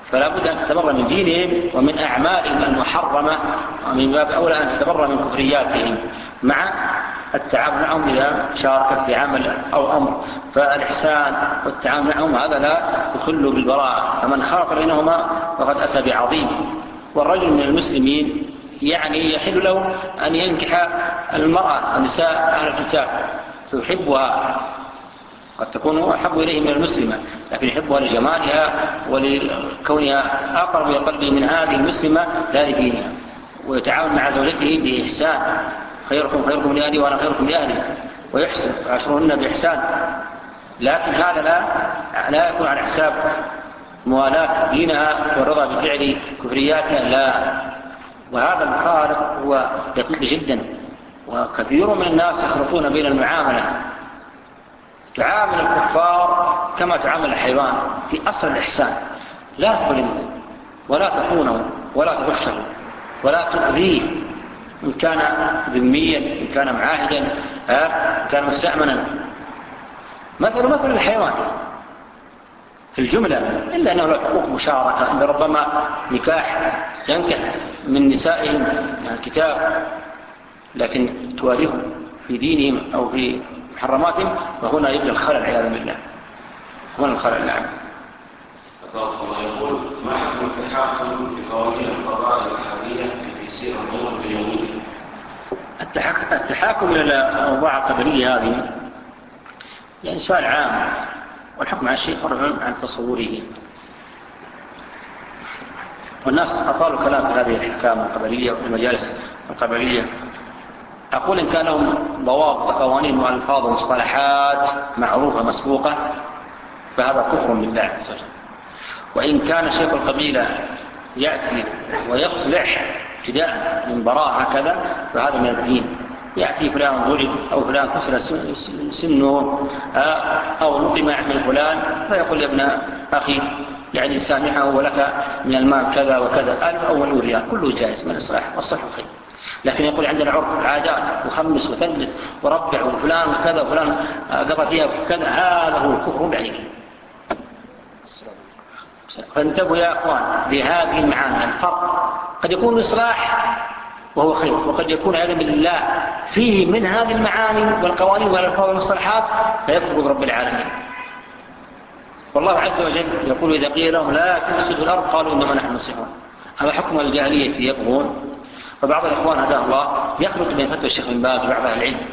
فلا بد أن تتبرى من دينهم ومن أعمالهم المحرمة، ومن باب أولى أن تتبرى من كفرياتهم مع التعامل معهم إذا شاركت في عمل أو أمر. فالإحسان والتعامل معهم هذا لا يخل بالبراءة، فمن خالط بينهما فقد أتى بعظيم. والرجل من المسلمين يعني يحل له أن ينكح المرأة النساء أهل الكتاب يحبها، قد تكون أحب إليه من المسلمة، لكن يحبها لجمالها ولكونها أقرب إلى قلبه من هذه المسلمة لا لدينها، ويتعاون مع زوجته بإحسان، خيركم خيركم لأهلي وأنا خيركم لأهلي، ويحسن وعشرهن بإحسان. لكن هذا لا لا يكون على حساب موالاة دينها والرضا بفعل كفرياتها، لا. وهذا الخالق هو دقيق جدا، وكثير من الناس يخلطون بين المعاملة، تعامل الكفار كما تعامل الحيوان في أصل الإحسان، لا تظلمه ولا تخونه ولا تبخسه ولا تؤذيه، إن كان ذميا إن كان معاهدا إن كان مستأمنا، مثل مثل الحيوان في الجملة، إلا أنه له حقوق مشاركة، إن ربما نكاح ينكح من نسائهم الكتاب لكن تواليهم في دينهم أو في محرماتهم، فهنا يبدأ الخلل عياذا بالله، هنا الخلل. نعم. الله يقول: ما حكم التحاكم في قوانين القضاء الاتحادية في سير الأمور اليومية؟ التحاكم إلى الأوضاع القبلية هذه يعني سؤال عام، والحكم على الشيء فرع عن تصوره، والناس أطالوا كلام في هذه الأحكام القبلية وفي المجالس القبلية. أقول إن كان لهم ضوابط قوانين وألفاظ ومصطلحات معروفة مسبوقة فهذا كفر بالله عز وجل. وإن كان شيخ القبيلة يأتي ويصلح ابتداء من براءة هكذا فهذا من الدين. يأتي فلان ضرب أو فلان كسر سنه أو نقم من فلان فيقول: يا ابن أخي يعني سامحه ولك من المال كذا وكذا، ألف أو أول ريال، كله جائز من الإصلاح والصلح خير. لكن يقول عندنا عرف عادات وخمس وثلث وربع وفلان وكذا وفلان قضى فيها كذا، هذا هو الكفر بعينه. فانتبهوا يا أخوان بهذه المعاني، الفرق قد يكون إصلاح وهو خير، وقد يكون عدم الله فيه من هذه المعاني والقوانين والألفاظ والمصطلحات فيكفر برب العالمين. والله عز وجل يقول: إذا قيل لهم لا تفسدوا الأرض قالوا إنما نحن مصلحون. هذا حكم الجاهلية يبغون. فبعض الإخوان هداه الله يخلط بين فتوى الشيخ بن باز وبعض أهل العلم.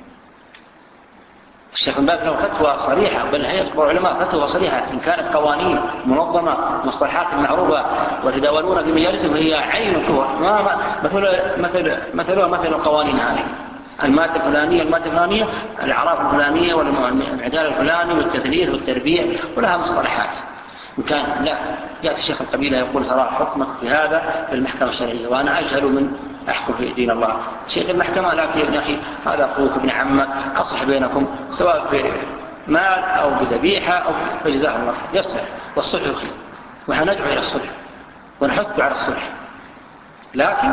الشيخ بن باز له فتوى صريحة، بل هيئة كبار العلماء فتوى صريحة، إن كانت قوانين منظمة مصطلحات معروفة وتداولون في مجالسهم هي عين الكفر، ما مثل مثل مثلها مثل القوانين هذه، المادة الفلانية المادة الفلانية الأعراف الفلانية والعدالة الفلاني والتثليث والتربيع ولها مصطلحات. إن كان لا يأتي شيخ القبيلة يقول: ترى حكمك في هذا في المحكمة الشرعية وأنا أجهل من أحكم في دين الله. شيء المحكمة لكن يا أخي هذا أخوك ابن عمك أصلح بينكم سواء بمال أو بذبيحة أو بجزاء الله يصلح، والصلح خير، ونحن ندعو إلى الصلح ونحث على الصلح، لكن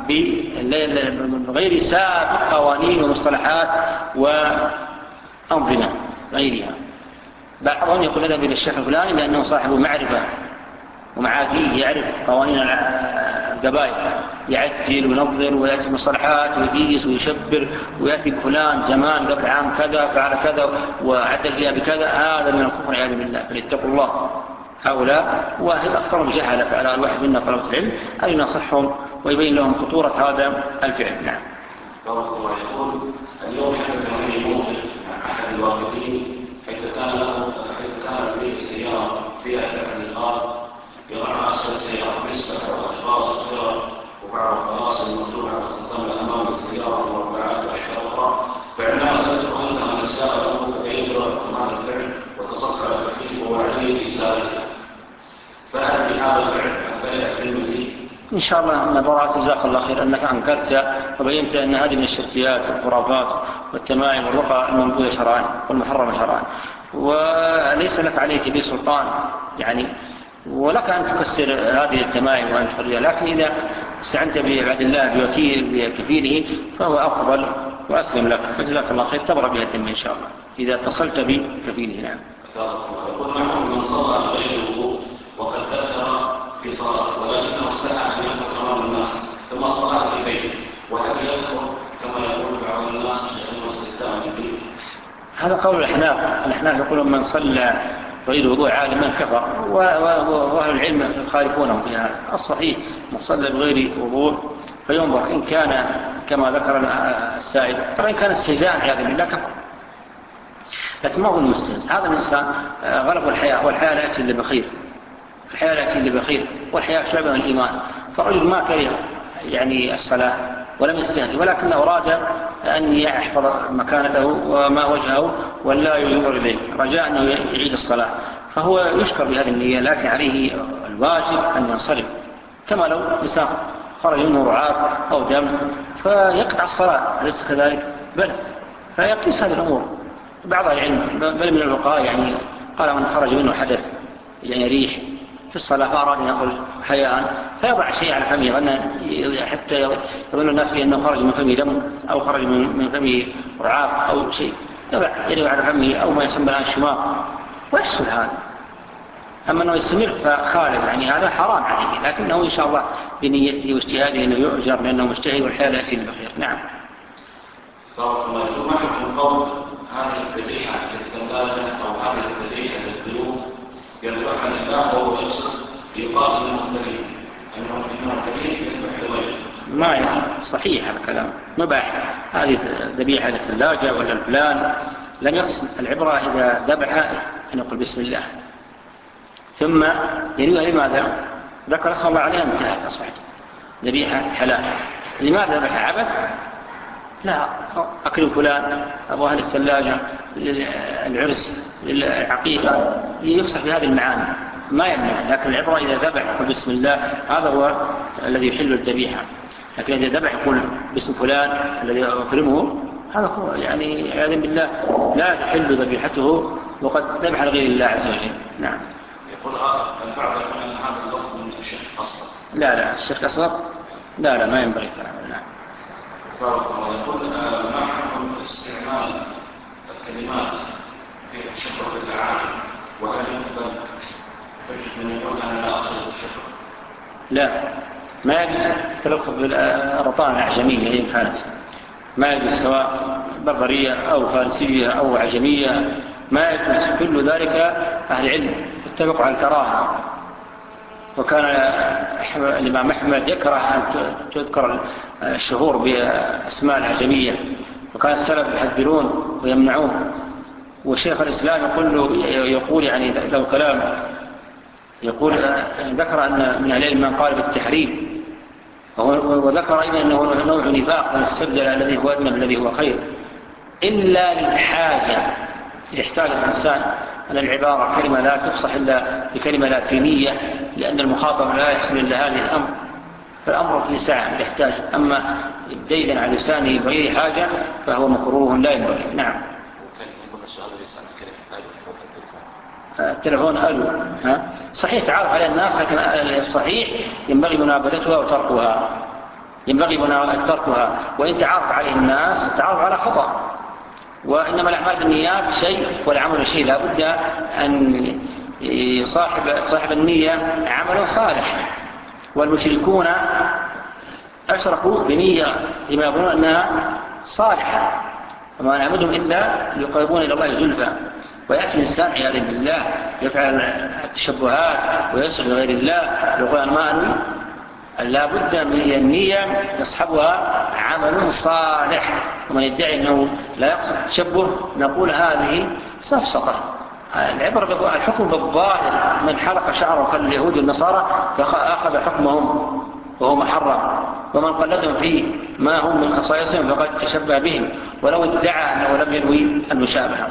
بغير سابق قوانين ومصطلحات وأنظمة غيرها. بعضهم يقول هذا إلى الشيخ الفلاني لأنه صاحب معرفة ومعاديه، يعرف قوانين القبائل، يعدل وينظر ويأتي مصطلحات ويقيس ويشبر ويأتي فلان زمان قبل عام كذا فعل كذا وعدل فيها بكذا، هذا من الكفر عياذا بالله. فليتقوا الله هؤلاء، وهي أكثر جهلة فعلى الواحد منا طلبة العلم أن ينصحهم ويبين لهم خطورة هذا الفعل. نعم. الله يقول: اليوم حدث عن موقف أحد الواقفين حيث كان له حيث كان لديه سيارة فيها تعليقات يضع أسفل السيارة مسح وأشخاص وفرق وبعض الخلاص المفتوحة تستمر أمام السيارة ومربعات وأشياء أخرى، فالناس سألوا أنها مساء له فيجرى هذا الفعل وتصفى التكليف وعليه إزالته، فهل بهذا الفعل أبدأ كلمتي؟ إن شاء الله نظرات جزاك الله خير أنك أنكرت وبينت أن هذه من الشركيات والخرافات والتمائم والرقى المنبوذة شرعا والمحرمة شرعا، وليس لك عليه كبير سلطان يعني، ولك أن تكسر هذه التمائم وأن تخرجها، لكن إذا استعنت بعبد الله بوكيل بكفيله فهو أفضل وأسلم لك، فجزاك الله خير تبرأ بها تم إن شاء الله إذا اتصلت بكفيله. نعم. يقول: من صلى غير الوضوء وقد أثر في صلاة ولكنه سعى أن يدخل أمام الناس ثم صلاة في بيته وهل يدخل كما يقول بعض الناس لأنه استخدام الدين؟ هذا قول الأحناف. الأحناف يقولون من صلى بغير وضوء عالما كفر، وأهل العلم يخالفونه في هذا. الصحيح من صلى بغير وضوء فينظر إن كان كما ذكر السائل، طبعا إن كان استهزاء عياذا بالله كفر، لكن ما هو المستهزئ. هذا الإنسان غلب الحياة، والحياة لا يأتي إلا بخير، الحياة لا يأتي إلا بخير، والحياة شعبة من الإيمان. فالرجل ما كره يعني الصلاة ولم يستهزئ، ولكنه أراد أن يحفظ مكانته وما وجهه ولا ينظر إليه رجاء أنه يعيد الصلاة، فهو يشكر بهذه النية، لكن عليه الواجب أن ينصرف. كما لو إنسان خرج منه رعاف أو دم فيقطع الصلاة، أليس كذلك؟ بل فيقيس هذه الأمور. بعض العلم بل من الفقهاء يعني قال من خرج منه حدث يعني ريح في الصلاة فأراد أن يقول حياء فيضع شيء على فمه حتى يظن الناس بأنه خرج من فمه دم أو خرج من فمه رعاف أو شيء، يضع يده على فمه أو ما يسمى الآن الشماغ ويحصل هذا. أما أنه يستمر فخالف، يعني هذا حرام عليه، لكنه إن شاء الله بنيته واجتهاده أنه يؤجر لأنه مجتهد والحياة لا يأتي بخير. نعم. بارك الله فيكم. ما حكم قول هذه الذبيحة للثلاجة أو هذه الذبيحة للضيوف يذبحها الإمام وهو يقصد يقال إنه كريم أنه إنه كريم يذبح الوجه؟ ما صحيح هذا الكلام، مباح. هذه ذبيحة للثلاجة ولا الفلان لم يقصد. العبرة إذا ذبح أن يقول بسم الله ثم ينويها. لماذا؟ ذكر اسم الله عليها انتهت أصبحت ذبيحة حلال. لماذا ذبح عبث؟ لا، أكل فلان أبو أهل الثلاجة العرس العقيقة يفصح بهذه المعاني ما يمنع، لكن العبرة إذا ذبح يقول بسم الله هذا هو الذي يحل الذبيحة. لكن إذا ذبح يقول باسم فلان الذي أكرمه هذا هو يعني عياذا بالله لا تحل ذبيحته وقد ذبح لغير الله عز وجل. نعم. يقول هذا البعض يقول أن هذا اللفظ من الشيخ أصلا. لا لا الشيخ أصلا لا لا ما ينبغي كلام. نعم. ويقول ما حكم استعمال الكلمات في الشكر بالعام وهل يقبل تجد من يقول أنا لا أقصد الشكر؟ لا، ما يجوز تلفظ بالرطانة الأعجمية إن كانت، ما يجوز سواء بربرية أو فارسية أو عجمية، ما يجوز. كل ذلك أهل العلم اتفقوا على الكراهة. وكان الإمام أحمد يكره أن تذكر الشهور بأسماء العجمية، وكان السلف يحذرون ويمنعون. وشيخ الإسلام يقول, له يقول يعني لو كلام يقول ذكر أن من أهل العلم من قال بالتحريم، وذكر أيضا أنه نوع نفاق من استبدل الذي هو أدنى الذي هو خير إلا للحاجة. يحتاج الإنسان أن العبارة كلمة لا تفصح إلا بكلمة لاتينية لأن المخاطب لا يحصل إلا هذه الأمر، فالأمر في ساعة يحتاج. أما ديدا على لسانه بغير حاجة فهو مكروه لا ينبغي. نعم. التلفون ألو ها؟ صحيح تعرف على الناس، لكن الصحيح ينبغي منابذتها وتركها، ينبغي تركها. وإن تعرف عليه الناس تعرف على خطأ، وإنما الأعمال بالنيات شيء والعمل شيء. لا بد أن صاحب, صاحب النية عمل صالح، والمشركون أشركوا بنية لما يظنون أنها صالحة وما نعبدهم إلا ليقربون إلى الله زلفى. ويأتي الإنسان عياذا بالله يفعل التشبهات ويصل لغير الله يقول أنا ما أنوي. لا بد من النية يصحبها عمل صالح. ومن يدعي أنه لا يقصد التشبه نقول هذه سفسطة. العبرة الحكم بالظاهر. من حلق شعره كاليهود والنصارى فأخذ حكمهم وهو محرم، ومن قلدهم فيه ما هم من خصائصهم فقد تشبه بهم ولو ادعى أنه لم ينوي المشابهة.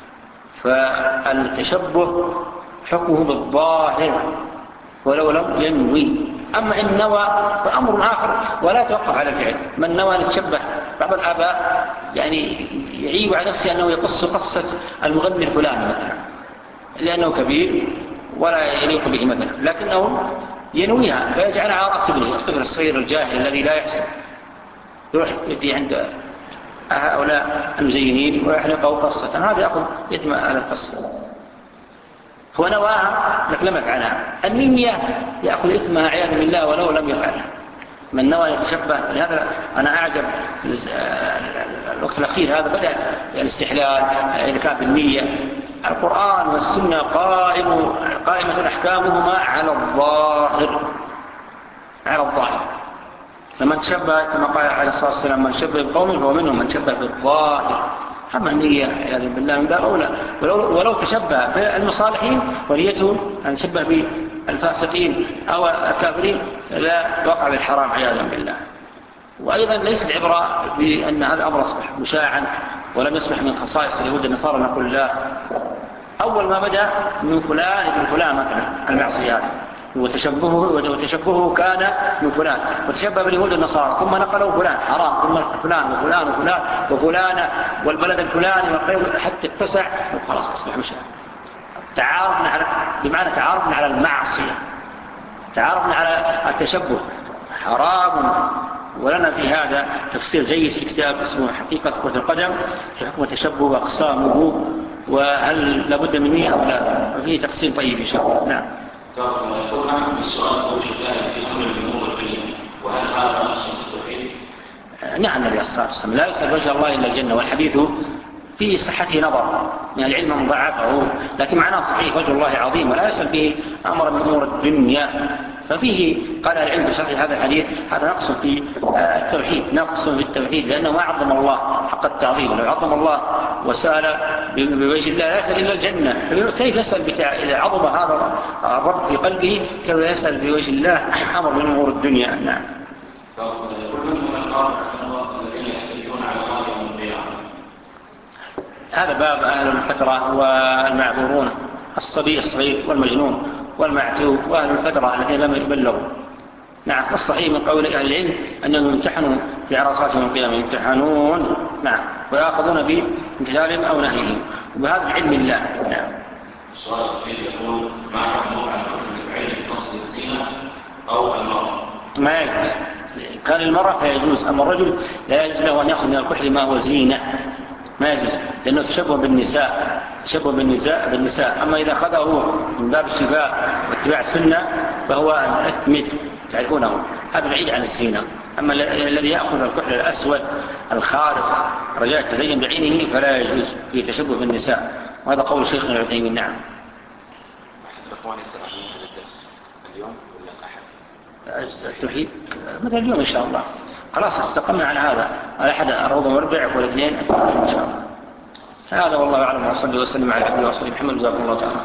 فالتشبه حكمه بالظاهر ولو لم ينوي. أما إن نوى فأمر آخر ولا توقف على الفعل. من نوى نتشبه. بعض الآباء يعني يعيب على نفسه أنه يقص قصة المغني الفلاني مثلا لأنه كبير ولا يليق به مثلا، لكنه ينويها فيجعلها على رأس ابنه الطفل الصغير الجاهل الذي لا يحسن، يروح يدي عند هؤلاء المزينين ويحلقوا قصة، هذا يأخذ يتم على القصة. هو نواها لك لم يفعلها. النية يأخذ إثمها عياذا بالله ولو لم يفعلها. من نوى يتشبه. لهذا أنا أعجب الوقت الأخير هذا بدأ الاستحلال إذا كان بالنية. القرآن والسنة قائم قائمة أحكامهما على الظاهر على الظاهر. فمن تشبه كما قال عليه الصلاة والسلام من شبه بقوم فهو منهم من شبه بالظاهر. أما النية عياذا بالله من باب أولى. ولو, ولو تشبه بالمصالحين ونيته أن يشبه بالفاسقين أو الكافرين لا وقع بالحرام عياذا بالله. وأيضا ليس العبرة بأن هذا الأمر أصبح مشاعا ولم يصبح من خصائص اليهود النصارى. نقول لا، أول ما بدأ من فلان ابن فلان مثلا المعصيات وتشبهه وتشبهه كان من فلان وتشبه باليهود النصارى ثم نقلوا فلان حرام ثم فلان وفلان وفلان وفلان والبلد الفلاني حتى اتسع وخلاص أصبح مشاعا. تعارفنا على بمعنى تعارفنا على المعصية، تعارفنا على التشبه حرام. ولنا في هذا تفسير جيد في كتاب اسمه حقيقة كرة القدم في حكم التشبه وأقسامه وهل لابد من نية أو لا، وفيه تقسيم طيب إن شاء الله. نعم. يقول عن السؤال وجه الله في أمر الأمور الدنيا وهل هذا نص التوحيد؟ نعم النبي صلى الله عليه وسلم لا يسأل وجه الله إلا الجنة، والحديث في صحته نظر من العلم مضاعفه، لكن معناه صحيح وجه الله عظيم ولا يسأل به أمر من أمور الدنيا. ففيه قال العلم بشرح هذا الحديث هذا نقص في التوحيد، نقص في التوحيد لأنه ما عظم الله حق التعظيم. لو عظم الله وسأل بوجه الله لا يسأل إلا الجنة، كيف يسأل بتاع إذا عظم هذا الرب في قلبه كيف يسأل بوجه الله أمر من أمور الدنيا. نعم. هذا باب أهل الفترة والمعذورون، الصبي الصغير والمجنون والمعتوه وأهل الفترة الذين لم يبلغوا. نعم. الصحيح من قول أهل العلم أنهم يمتحنوا في عرصات يوم القيامة يمتحنون. نعم. ويأخذون بامتثالهم أو نهيهم وبهذا العلم الله. نعم. السؤال الأخير يقول ما حكم عن حكم العلم قصد الزنا أو المرأة؟ ما يجوز. كان المرأة فيجوز، أما الرجل لا يجوز له أن يأخذ من الكحل ما هو زينة، ما يجوز لأنه تشبه بالنساء تشبه بالنساء بالنساء. أما إذا أخذه من باب الشفاء واتباع السنة فهو أثمد تعرفونه، هذا بعيد عن الزينة. أما الذي يأخذ الكحل الأسود الخالص رجاء التزين بعينه فلا يجوز في تشبه بالنساء، وهذا قول شيخنا العثيمين. نعم. اليوم ولا الأحد؟ التوحيد مثل اليوم إن شاء الله. خلاص استقمنا على هذا على أحد الروض والربع والاثنين إن شاء الله. هذا والله أعلم. وصلي وسلم على عبده ورسوله محمد جزاكم الله تعالى.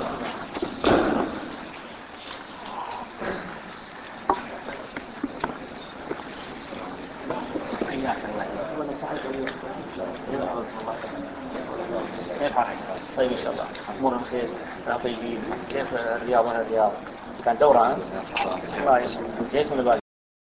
كيف حالك؟ طيب إن شاء الله. أمور بخير. طيبين. كيف الرياض؟ ولا الرياض؟ كان دورة ها؟ الله يسلمك. جيت من الباقي.